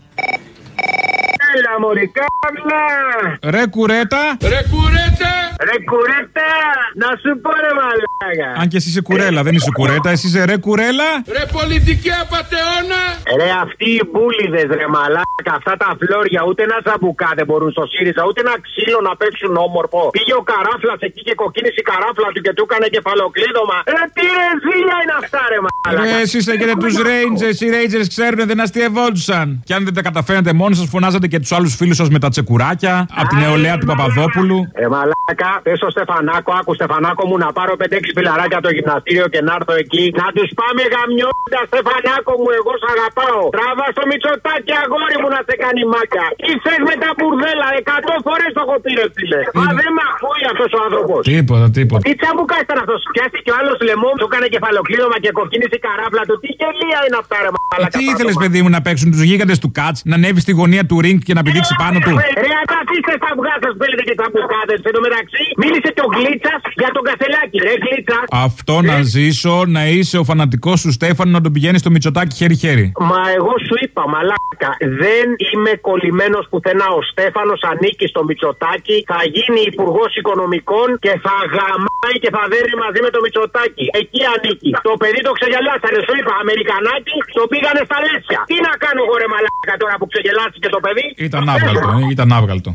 S23: Έλα μωρή κάβλα!
S18: Ρε κουρέτα!
S23: Ρε κουρέτα! Ρε κουρέτα! Να σου πω ρε μαλάκα!
S18: Αν και εσύ είσαι κουρέλα, δεν είσαι κουρέτα, εσύ είσαι ρε κουρέλα!
S23: Ρε πολιτική απατεώνα! Ρε αυτοί οι μπούλιδες ρε μαλάκα, αυτά τα φλόρια ούτε να ζαμπουκά δεν μπορούν στο ΣΥΡΙΖΑ, ούτε ένα ξύλο να παίξουν όμορφο. Πήγε ο Καράφλας εκεί και κοκκίνησε η καράφλα του και του έκανε κεφαλοκλείδωμα. Ρε τι ρεζίλια είναι αυτά ρε μαλάκα!
S18: Ρε εσείς έχετε τους Rangers, οι Rangers ξέρουν δεν αστειευόντουσαν. Και αν δεν τα καταφέρατε μόνοι σας, φωνάζατε και τους άλλους φίλους σας με τα τσεκουράκια, από την νεολαία του Παπαδόπουλου.
S23: Μαλάκα, πες στο Στεφανάκο, άκου Στεφανάκο μου να πάρω 5-6 φιλαράκια από το γυμναστήριο και να έρθω εκεί. Να τους πάμε γαμιόντα, Στεφανάκο μου, εγώ σ' αγαπάω. Τράβα στο Μητσοτάκι, αγόρι μου να σε κάνει μάκια. Τι θες με τα μπουρδέλα, 100 φορές το έχω πει ρε φίλε. Μα δεν μ' ακούει αυτός ο άνθρωπος.
S18: Τίποτα.
S23: Τι τσαμπουκά ήταν αυτός, πιάστηκε ο άλλος λαιμό, του έκανε κεφαλοκλείδωμα και κοκκίνησε η καράφλα του. Τι γελία είναι αυτά ρε μαλάκα.
S18: Τι ήθελες παιδί μου να παίξουν τους γίγαντες του Κατς, να ανέβει στη γωνία του ring και να πηδήξει πάνω του.
S23: Ρε αφήστε στα αυγά σας θέλετε και τα μπουκάδες. Εν τω μεταξύ μίλησε και ο Γκλίτσας για τον Κασελάκη. Ρε Γκλίτσα.
S18: Αυτό να ζήσω, να είσαι ο φανατικός σου Στέφανο, να τον πηγαίνει στο Μητσοτάκι χέρι-χέρι.
S23: Μα εγώ σου είπα μαλάκα, δεν είμαι κολλημένος πουθενά. Ο Στέφανος ανήκει στο Μητσοτάκι, θα γίνει υπουργός οικονομικών και θα γαμάει και θα δέρει μαζί με το Μητσοτάκι. Εκεί ανήκει. Το παιδί το ξεγελάσανε, σου είπα, Αμερικανάκι, το πήγανε στα Λέσια. Τι να κάνω εγώ ρε μαλάκα τώρα που ξεγελάστηκε το παιδί.
S18: Ήταν άβγαλτο.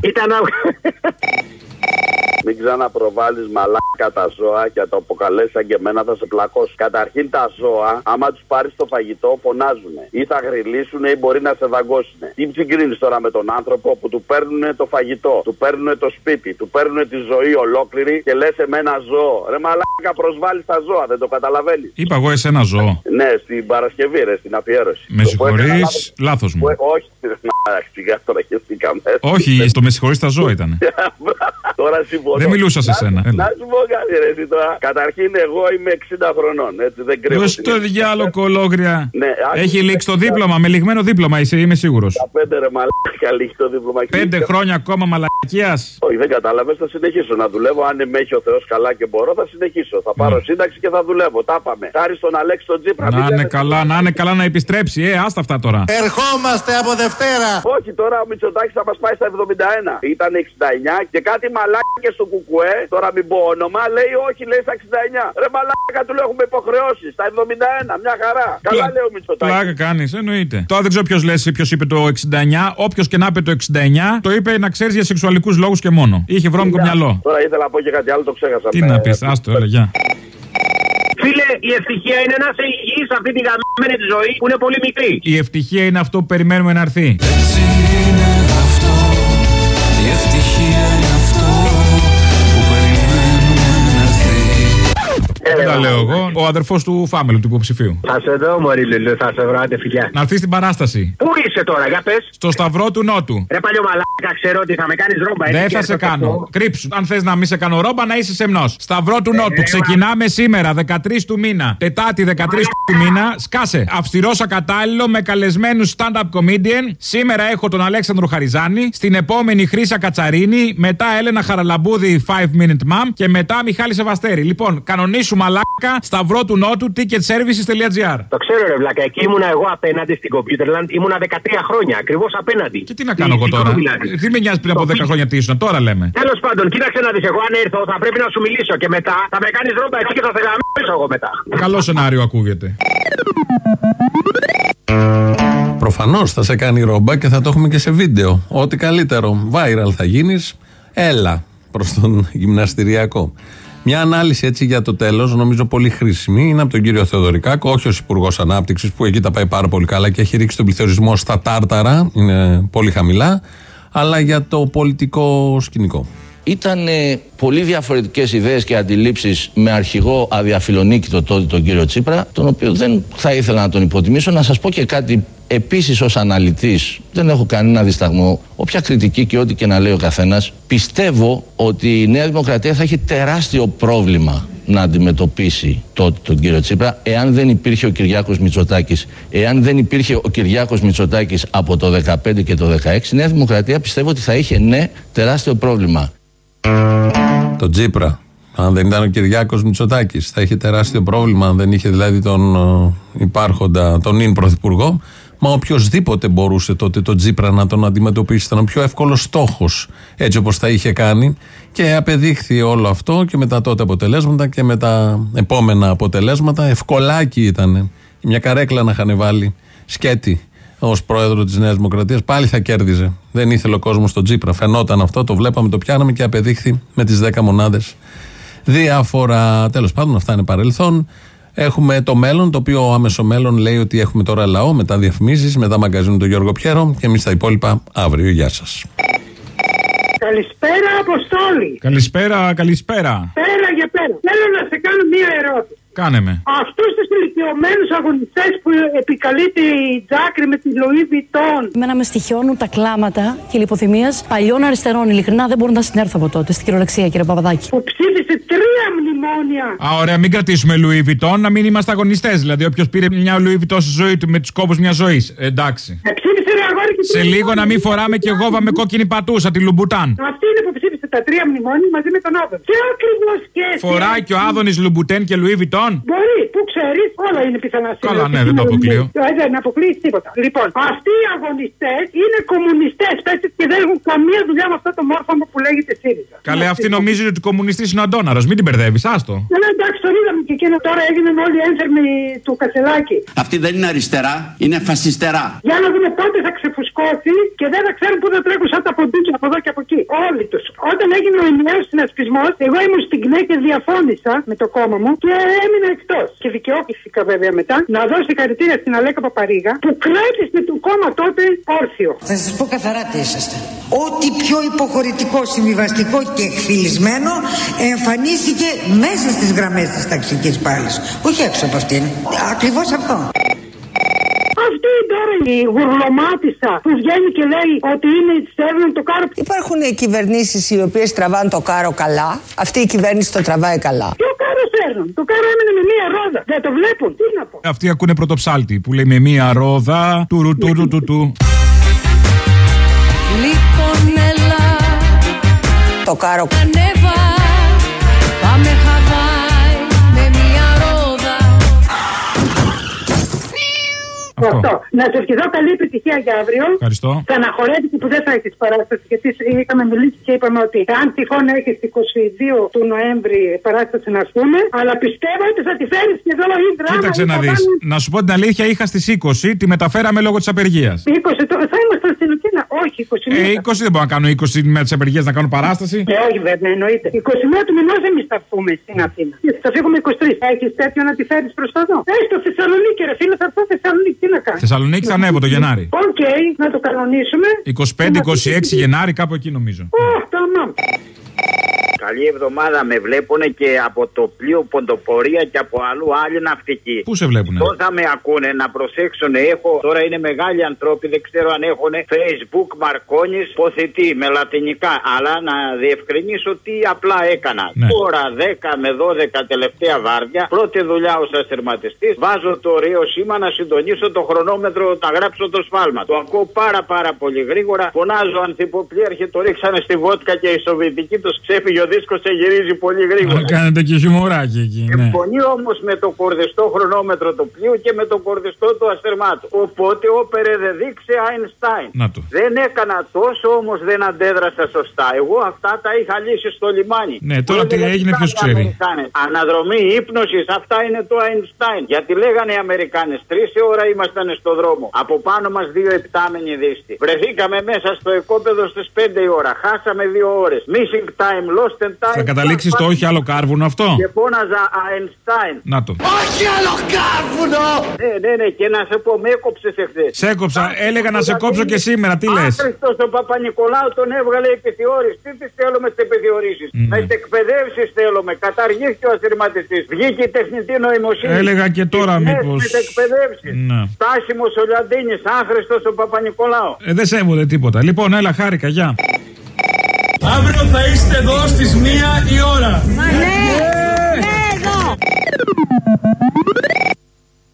S7: Μην ξαναπροβάλλεις μαλάκα τα ζώα και το αποκαλέσει σαν και εμένα θα σε πλακώσω. Καταρχήν τα ζώα, άμα τους πάρεις το φαγητό, φωνάζουνε. Ή θα γρυλίσουνε ή μπορεί να σε δαγκώσουνε. Τι συγκρίνεις τώρα με τον άνθρωπο που του παίρνουνε το φαγητό, του παίρνουνε το σπίτι, του παίρνουνε τη ζωή ολόκληρη και λες εμένα ζώο. Ρε μαλάκα, προσβάλλεις τα ζώα, δεν το καταλαβαίνεις.
S18: Είπα εγώ εσένα ζώο.
S7: Ναι, στην Παρασκευή, ρε, στην αφιέρωση.
S18: Με συγχωρείς, λάθος μου.
S7: Όχι, τώρα
S18: όχι, το με συγχωρείς τα ζώα ήταν.
S7: Τώρα συμφωνώ.
S18: Δεν μιλούσα σε σένα.
S7: Να σου πω κάτι, ρε, εσύ τώρα. Καταρχήν, εγώ είμαι 60 χρονών. Έτσι, δεν κρύβω.
S18: Δώσ' το διάλογο, κολόγρια.
S7: Ναι,
S18: έχει λήξει το δίπλωμα, με λιγμένο δίπλωμα είσαι, είμαι σίγουρος.
S7: Τα 5 ρε μαλάκα λήξει το δίπλωμα.
S18: 5 χρόνια ακόμα μαλακίας.
S7: Όχι, δεν κατάλαβες, θα συνεχίσω να δουλεύω. Αν με έχει ο Θεός καλά και μπορώ, θα συνεχίσω. Θα πάρω σύνταξη και θα δουλεύω. Τα πάμε. Χάρη στον Αλέξη τον Τζίπρα.
S18: Να είναι καλά να επιστρέψει. Άστα αυτά τώρα.
S2: Ερχόμαστε από Δευτέρα.
S7: Όχι, τώρα ο Μητσοτάκης θα μας πάει στα 71. Ήταν 69 και κάτι μαλάκες στο κουκουέ, τώρα μην πω όνομα, λέει όχι, λέει στα 69. Ρε μαλάκα, του λέω έχουμε υποχρεώσεις. Στα 71, μια χαρά. Καλά λέει ο Μητσοτάκης.
S18: Πλάκα κάνεις, εννοείται. Τώρα δεν ξέρω ποιος είπε το 69. Όποιος και να είπε το 69, το είπε να ξέρεις για σεξουαλικούς λόγους και μόνο. Είχε βρώμικο μυαλό.
S7: Τώρα ήθελα να πω και κάτι άλλο, το ξέχασα.
S18: Τι να πεις, άστο, έλα, γεια.
S8: Φίλε, η ευτυχία είναι να είσαι υγιής σε αυτή τη γαμμένη τη ζωή που είναι πολύ μικρή.
S18: Η ευτυχία είναι αυτό που περιμένουμε να έρθει.
S5: Έτσι είναι αυτό, η ευτυχία είναι αυτό που περιμένουμε να έρθει.
S18: Δεν τα λέω εγώ, ο αδερφός του Φάμελου, του υποψηφίου.
S8: Θα σε δω, μωρή Λουλού, θα σε βρω, άντε φιλιά.
S18: Να έρθει στην παράσταση.
S8: Πού είσαι τώρα, για πες.
S18: Στο Σταυρό του Νότου.
S8: Ρε παλιό μαλάκα, ξέρω ότι θα με κάνεις ρόμπα.
S18: Δεν θα σε κάνω. Κρύψου. Αν θες να μην σε κάνω ρόμπα, να είσαι σεμνός. Σταυρό του Νότου. Ξεκινάμε σήμερα, 13 του μήνα. Τετάρτη 13 του μήνα. Σκάσε. Αυστηρός ακατάλληλο με καλεσμένους stand-up comedian. Σήμερα έχω τον Αλέξανδρο Χαριζάνη. Στην επόμενη Χρύσα Κατσαρίνη. Μετά Έλενα Χαραλαμπούδη 5 Minute Mom. Και μετά Μιχάλη Σεβαστέρη. Λοιπόν, κανονίσου μαλάκα. Σταυρό του Νότου. Ticketservices.gr.
S8: Το ξέρω, ρε βλάκα. Εκεί ήμουνα εγώ απέναντι στην Computerland. Ήμουνα 13 χρόνια. Ακριβώς απέναντι.
S18: Και τι να κάνω εγώ τώρα. Τι με νοιάζει πριν από 10 χρόνια τι ήσουν, τώρα λέμε.
S8: Τέλος πάντων, κοίταξε να δεις. Εγώ αν έρθω θα πρέπει να σου μιλήσω και μετά θα με κάνεις ρόμπα εσύ και θα σε γαμίσω εγώ μετά.
S18: Καλό σενάριο ακούγεται.
S4: Προφανώς θα σε κάνει ρόμπα και θα το έχουμε και σε βίντεο. Ό,τι καλύτερο. Viral θα γίνεις. Έλα προς τον γυμναστηριακό. Μια ανάλυση έτσι για το τέλος, νομίζω πολύ χρήσιμη, είναι από τον κύριο Θεοδωρικάκο, όχι ως Υπουργός Ανάπτυξης που εκεί τα πάει πάρα πολύ καλά και έχει ρίξει τον πληθωρισμό στα τάρταρα, είναι πολύ χαμηλά, αλλά για το πολιτικό σκηνικό.
S17: Ήταν πολύ διαφορετικές ιδέες και αντιλήψεις με αρχηγό αδιαφιλονίκητο τότε τον κύριο Τσίπρα, τον οποίο δεν θα ήθελα να τον υποτιμήσω. Να σας πω και κάτι επίσης ως αναλυτής, δεν έχω κανένα δισταγμό, όποια κριτική και ό,τι και να λέει ο καθένας, πιστεύω ότι η Νέα Δημοκρατία θα έχει τεράστιο πρόβλημα να αντιμετωπίσει τότε τον κύριο Τσίπρα εάν δεν υπήρχε ο Κυριάκος Μητσοτάκης. Εάν δεν υπήρχε ο Κυριάκος Μητσοτάκης από το 2015 και το 2016, η Νέα Δημοκρατία πιστεύω ότι θα είχε τεράστιο πρόβλημα.
S4: Το Τσίπρα, αν δεν ήταν ο Κυριάκος Μητσοτάκης, θα είχε τεράστιο πρόβλημα. Αν δεν είχε δηλαδή τον υπάρχοντα, τον ίν πρωθυπουργό. Μα οποιοσδήποτε μπορούσε τότε τον Τσίπρα να τον αντιμετωπίσει. Ήταν ο πιο εύκολος στόχος, έτσι όπως τα είχε κάνει. Και απεδείχθη όλο αυτό και με τα τότε αποτελέσματα και με τα επόμενα αποτελέσματα. Ευκολάκι ήταν. Μια καρέκλα να είχαν βάλει σκέτη ως πρόεδρο της Νέας Δημοκρατίας, πάλι θα κέρδιζε. Δεν ήθελε ο κόσμος τον Τσίπρα. Φαινόταν αυτό, το βλέπαμε, το πιάναμε και απεδείχθη με τις 10 μονάδες διάφορα. Τέλος πάντων, αυτά είναι παρελθόν. Έχουμε το μέλλον, το οποίο άμεσο μέλλον λέει ότι έχουμε τώρα λαό, μετά διαφημίσεις, μετά μαγκαζίνο του Γιώργο Πιέρο και εμείς τα υπόλοιπα αύριο. Γεια σας.
S9: Καλησπέρα, Αποστόλη.
S18: Καλησπέρα.
S9: Πέρα για πέρα. Θέλω να σε κάνω μία ερώτηση.
S18: Κάνε με.
S9: Αυτούς τους ηλικιωμένους αγωνιστές που επικαλείται η Τζάκρη με τη Λουί Βιτόν.
S10: Εμένα με στοιχιώνουν τα κλάματα και λιποθυμίας παλιών αριστερών. Ειλικρινά δεν μπορώ να συνέρθω από τότε στην κυριολεξία, κύριε Παπαδάκη.
S9: Που ψήφισε 3 μνημόνια.
S18: Ωραία, μην κρατήσουμε Λουί Βιτόν, να μην είμαστε αγωνιστές. Δηλαδή, όποιος πήρε μια Λουί Βιτόν στη ζωή του με τους κόπους μιας ζωής. Εντάξει.
S9: Ψήφισε ρε αγόρι και
S18: σε λίγο να μην φοράμε και γόβα με κόκκινη πατούσα, τη Λουμπουτάν.
S9: Αυτή είναι που ψήφισε τα 3 μνημόνια μαζί με τον Άδωνη. Και ακριβώς και εσύ.
S18: Φοράει και ο Άδωνης Λουμπουτέν και Λουί Βιτόν.
S9: Μπορεί, που ξέρεις, όλα είναι πιθανά.
S18: Καλά, ναι, δεν το αποκλείω.
S9: Δεν αποκλείει τίποτα. Λοιπόν, αυτοί οι αγωνιστές είναι κομμουνιστές, πέστε, και δεν έχουν καμία δουλειά με αυτό το μόρφωμα που λέγεται ΣΥΡΙΖΑ.
S18: Καλέ, αυτή νομίζει ότι ο κομμουνιστής είναι ο Αντώναρος, μην την μπερδεύεις, άστο.
S9: Ναι, εντάξει, τον είδαμε και εκείνο τώρα έγιναν όλοι ένθερμοι του Κασελάκη.
S11: Αυτή δεν είναι αριστερά, είναι φασιστερά.
S9: Για να δούμε πότε θα ξεφουσκώσει και δεν θα ξέρουν πού θα τρέχουν σαν τα ποντίκια από εδώ και από εκεί. Όλοι τους. Όταν έγινε ο ενιαίος συνασπισμός, εγώ ήμουν στην ΚΝΕ και διαφώνησα με το κόμμα μου και έμεινα εκτός. Και δικαιώθηκα βέβαια μετά να δώσω συγχαρητήρια στην Αλέκα Παπαρίγα που κράτησε το κόμμα τότε όρθιο.
S12: Θα σας πω καθαρά τι είσαστε. Ό,τι πιο υποχωρητικό, συμβιβαστικό και εκφυλισμένο εμφανίστηκε μέσα στις γραμμές της ταξικής πάλης. Όχι έξω από αυτήν. Ακριβώς αυτό.
S9: Αυτή τώρα η γουρλωμάτισσα που βγαίνει και λέει ότι είναι στέλνουν το κάρο.
S3: Υπάρχουν κυβερνήσεις οι οποίες τραβάνε το κάρο καλά. Αυτή η κυβέρνηση το τραβάει καλά.
S9: Ποιο κάρο στέλνουν? Το κάρο έμεινε με μία ρόδα. Δεν το βλέπουν. Τι να πω.
S18: Αυτοί ακούνε πρωτοψάλτη που λέει με μία ρόδα. Τουρου.
S5: Λοιπόν έλα,
S3: το κάρο
S5: ανέβα, πάμε Χαβάη με μια ρόδα.
S9: Αυτό. Να σε ευχηθώ καλή επιτυχία για αύριο.
S18: Ευχαριστώ.
S9: Στεναχωρέθηκε που δεν θα έχει παράσταση, γιατί είχαμε μιλήσει και είπαμε ότι αν τυχόν έχει 22 του Νοέμβρη παράσταση να πούμε, αλλά πιστεύω ότι θα τη φέρει και εδώ η δράμα.
S18: Κοίταξε να δεις. Να σου πω την αλήθεια, είχα στις 20, τη μεταφέραμε λόγω της απεργίας.
S9: 20 τώρα θα ήμασταν στην Ουκίνα. Όχι, 21.
S18: 20 δεν μπορώ να κάνω 20 με τις απεργίες να κάνω παράσταση.
S9: Όχι, βέβαια, εννοείται. 21 του μηνός εμείς θα πούμε στην Αθήνα. Θα φύγουμε 23. Έχει τέτοιο να τη φέρει προ τα δω. Στο Θεσσαλονίκη, ρε φίλε, θα έρθω Θεσσαλονίκη. Τι να κάνω.
S18: Θεσσαλονίκη θα ανέβω το Γενάρη.
S9: Οκ, να το κανονίσουμε.
S18: 25-26 Γενάρη, κάπου εκεί νομίζω.
S13: Καλή εβδομάδα, με βλέπουνε και από το πλοίο Ποντοπορία και από αλλού άλλοι ναυτικοί.
S18: Πού σε βλέπουνε?
S13: Πώς θα με ακούνε, να προσέξουν. Τώρα είναι μεγάλοι ανθρώποι, δεν ξέρω αν έχουν Facebook Μαρκόνης ποθητή με λατινικά. Αλλά να διευκρινίσω τι απλά έκανα.
S18: Ναι.
S13: Τώρα 10 με 12 τελευταία βάρδια, πρώτη δουλειά ως αστερματιστής. Βάζω το ωραίο σήμα να συντονίσω το χρονόμετρο, να γράψω το σφάλμα. Το ακούω πάρα πολύ γρήγορα. Φωνάζω ανθυποπλήρχη, το ρίξανε στη βότκα και η Σοβιετική τους ξέφυγε. Ο δίσκος σε γυρίζει πολύ γρήγορα.
S18: Κάνετε και χιμωράκι εκεί. Ναι.
S13: Συμφωνεί όμως με το κορδιστό χρονόμετρο του πλοίου και με το κορδιστό του αστερμάτου. Οπότε όπερε δε δείξε Αϊνστάιν. Δεν έκανα τόσο, όμως δεν αντέδρασα σωστά. Εγώ αυτά τα είχα λύσει στο λιμάνι.
S18: Ναι, τώρα τι έγινε, ποιος ξέρει.
S13: Αναδρομή ύπνωσης, αυτά είναι το Αϊνστάιν. Γιατί λέγανε οι Αμερικάνες, 3 ώρα ήμασταν στο δρόμο. Από πάνω μας 2 επτάμενοι δίστη. Βρεθήκαμε μέσα στο οικόπεδο στις 5 η ώρα. Χάσαμε 2 ώρες. Missing time, lost in time.
S18: Θα καταλήξεις το όχι άλλο κάρβουνο αυτό.
S13: Και φώναζα Αϊνστάιν.
S18: Να το.
S13: Όχι άλλο κάρβουνο! Ναι, και να σε πω, με έκοψες εχθές.
S18: Σε έκοψα, έλεγα να σε κόψω και σήμερα, τι λες.
S13: Άχρηστος ο Παπα-Νικολάου τον έβγαλε επιθεώρηση. Τι τις θέλουμε στις επιθεωρήσεις? Με τις εκπαιδεύσεις θέλουμε. Καταργήθηκε ο αστερματιστής. Βγήκε η τεχνητή νοημοσύνη.
S18: Έλεγα και τώρα μήπως.
S13: Με τις εκπαιδεύσεις. Στάσιμος ο Λιαντίνης, άχρηστος ο Παπα-Νικολάου.
S18: Δεν σέβονται τίποτα. Λοιπόν, έλα, χάρηκα, γεια.
S5: Αύριο θα είστε εδώ στις 1 η ώρα.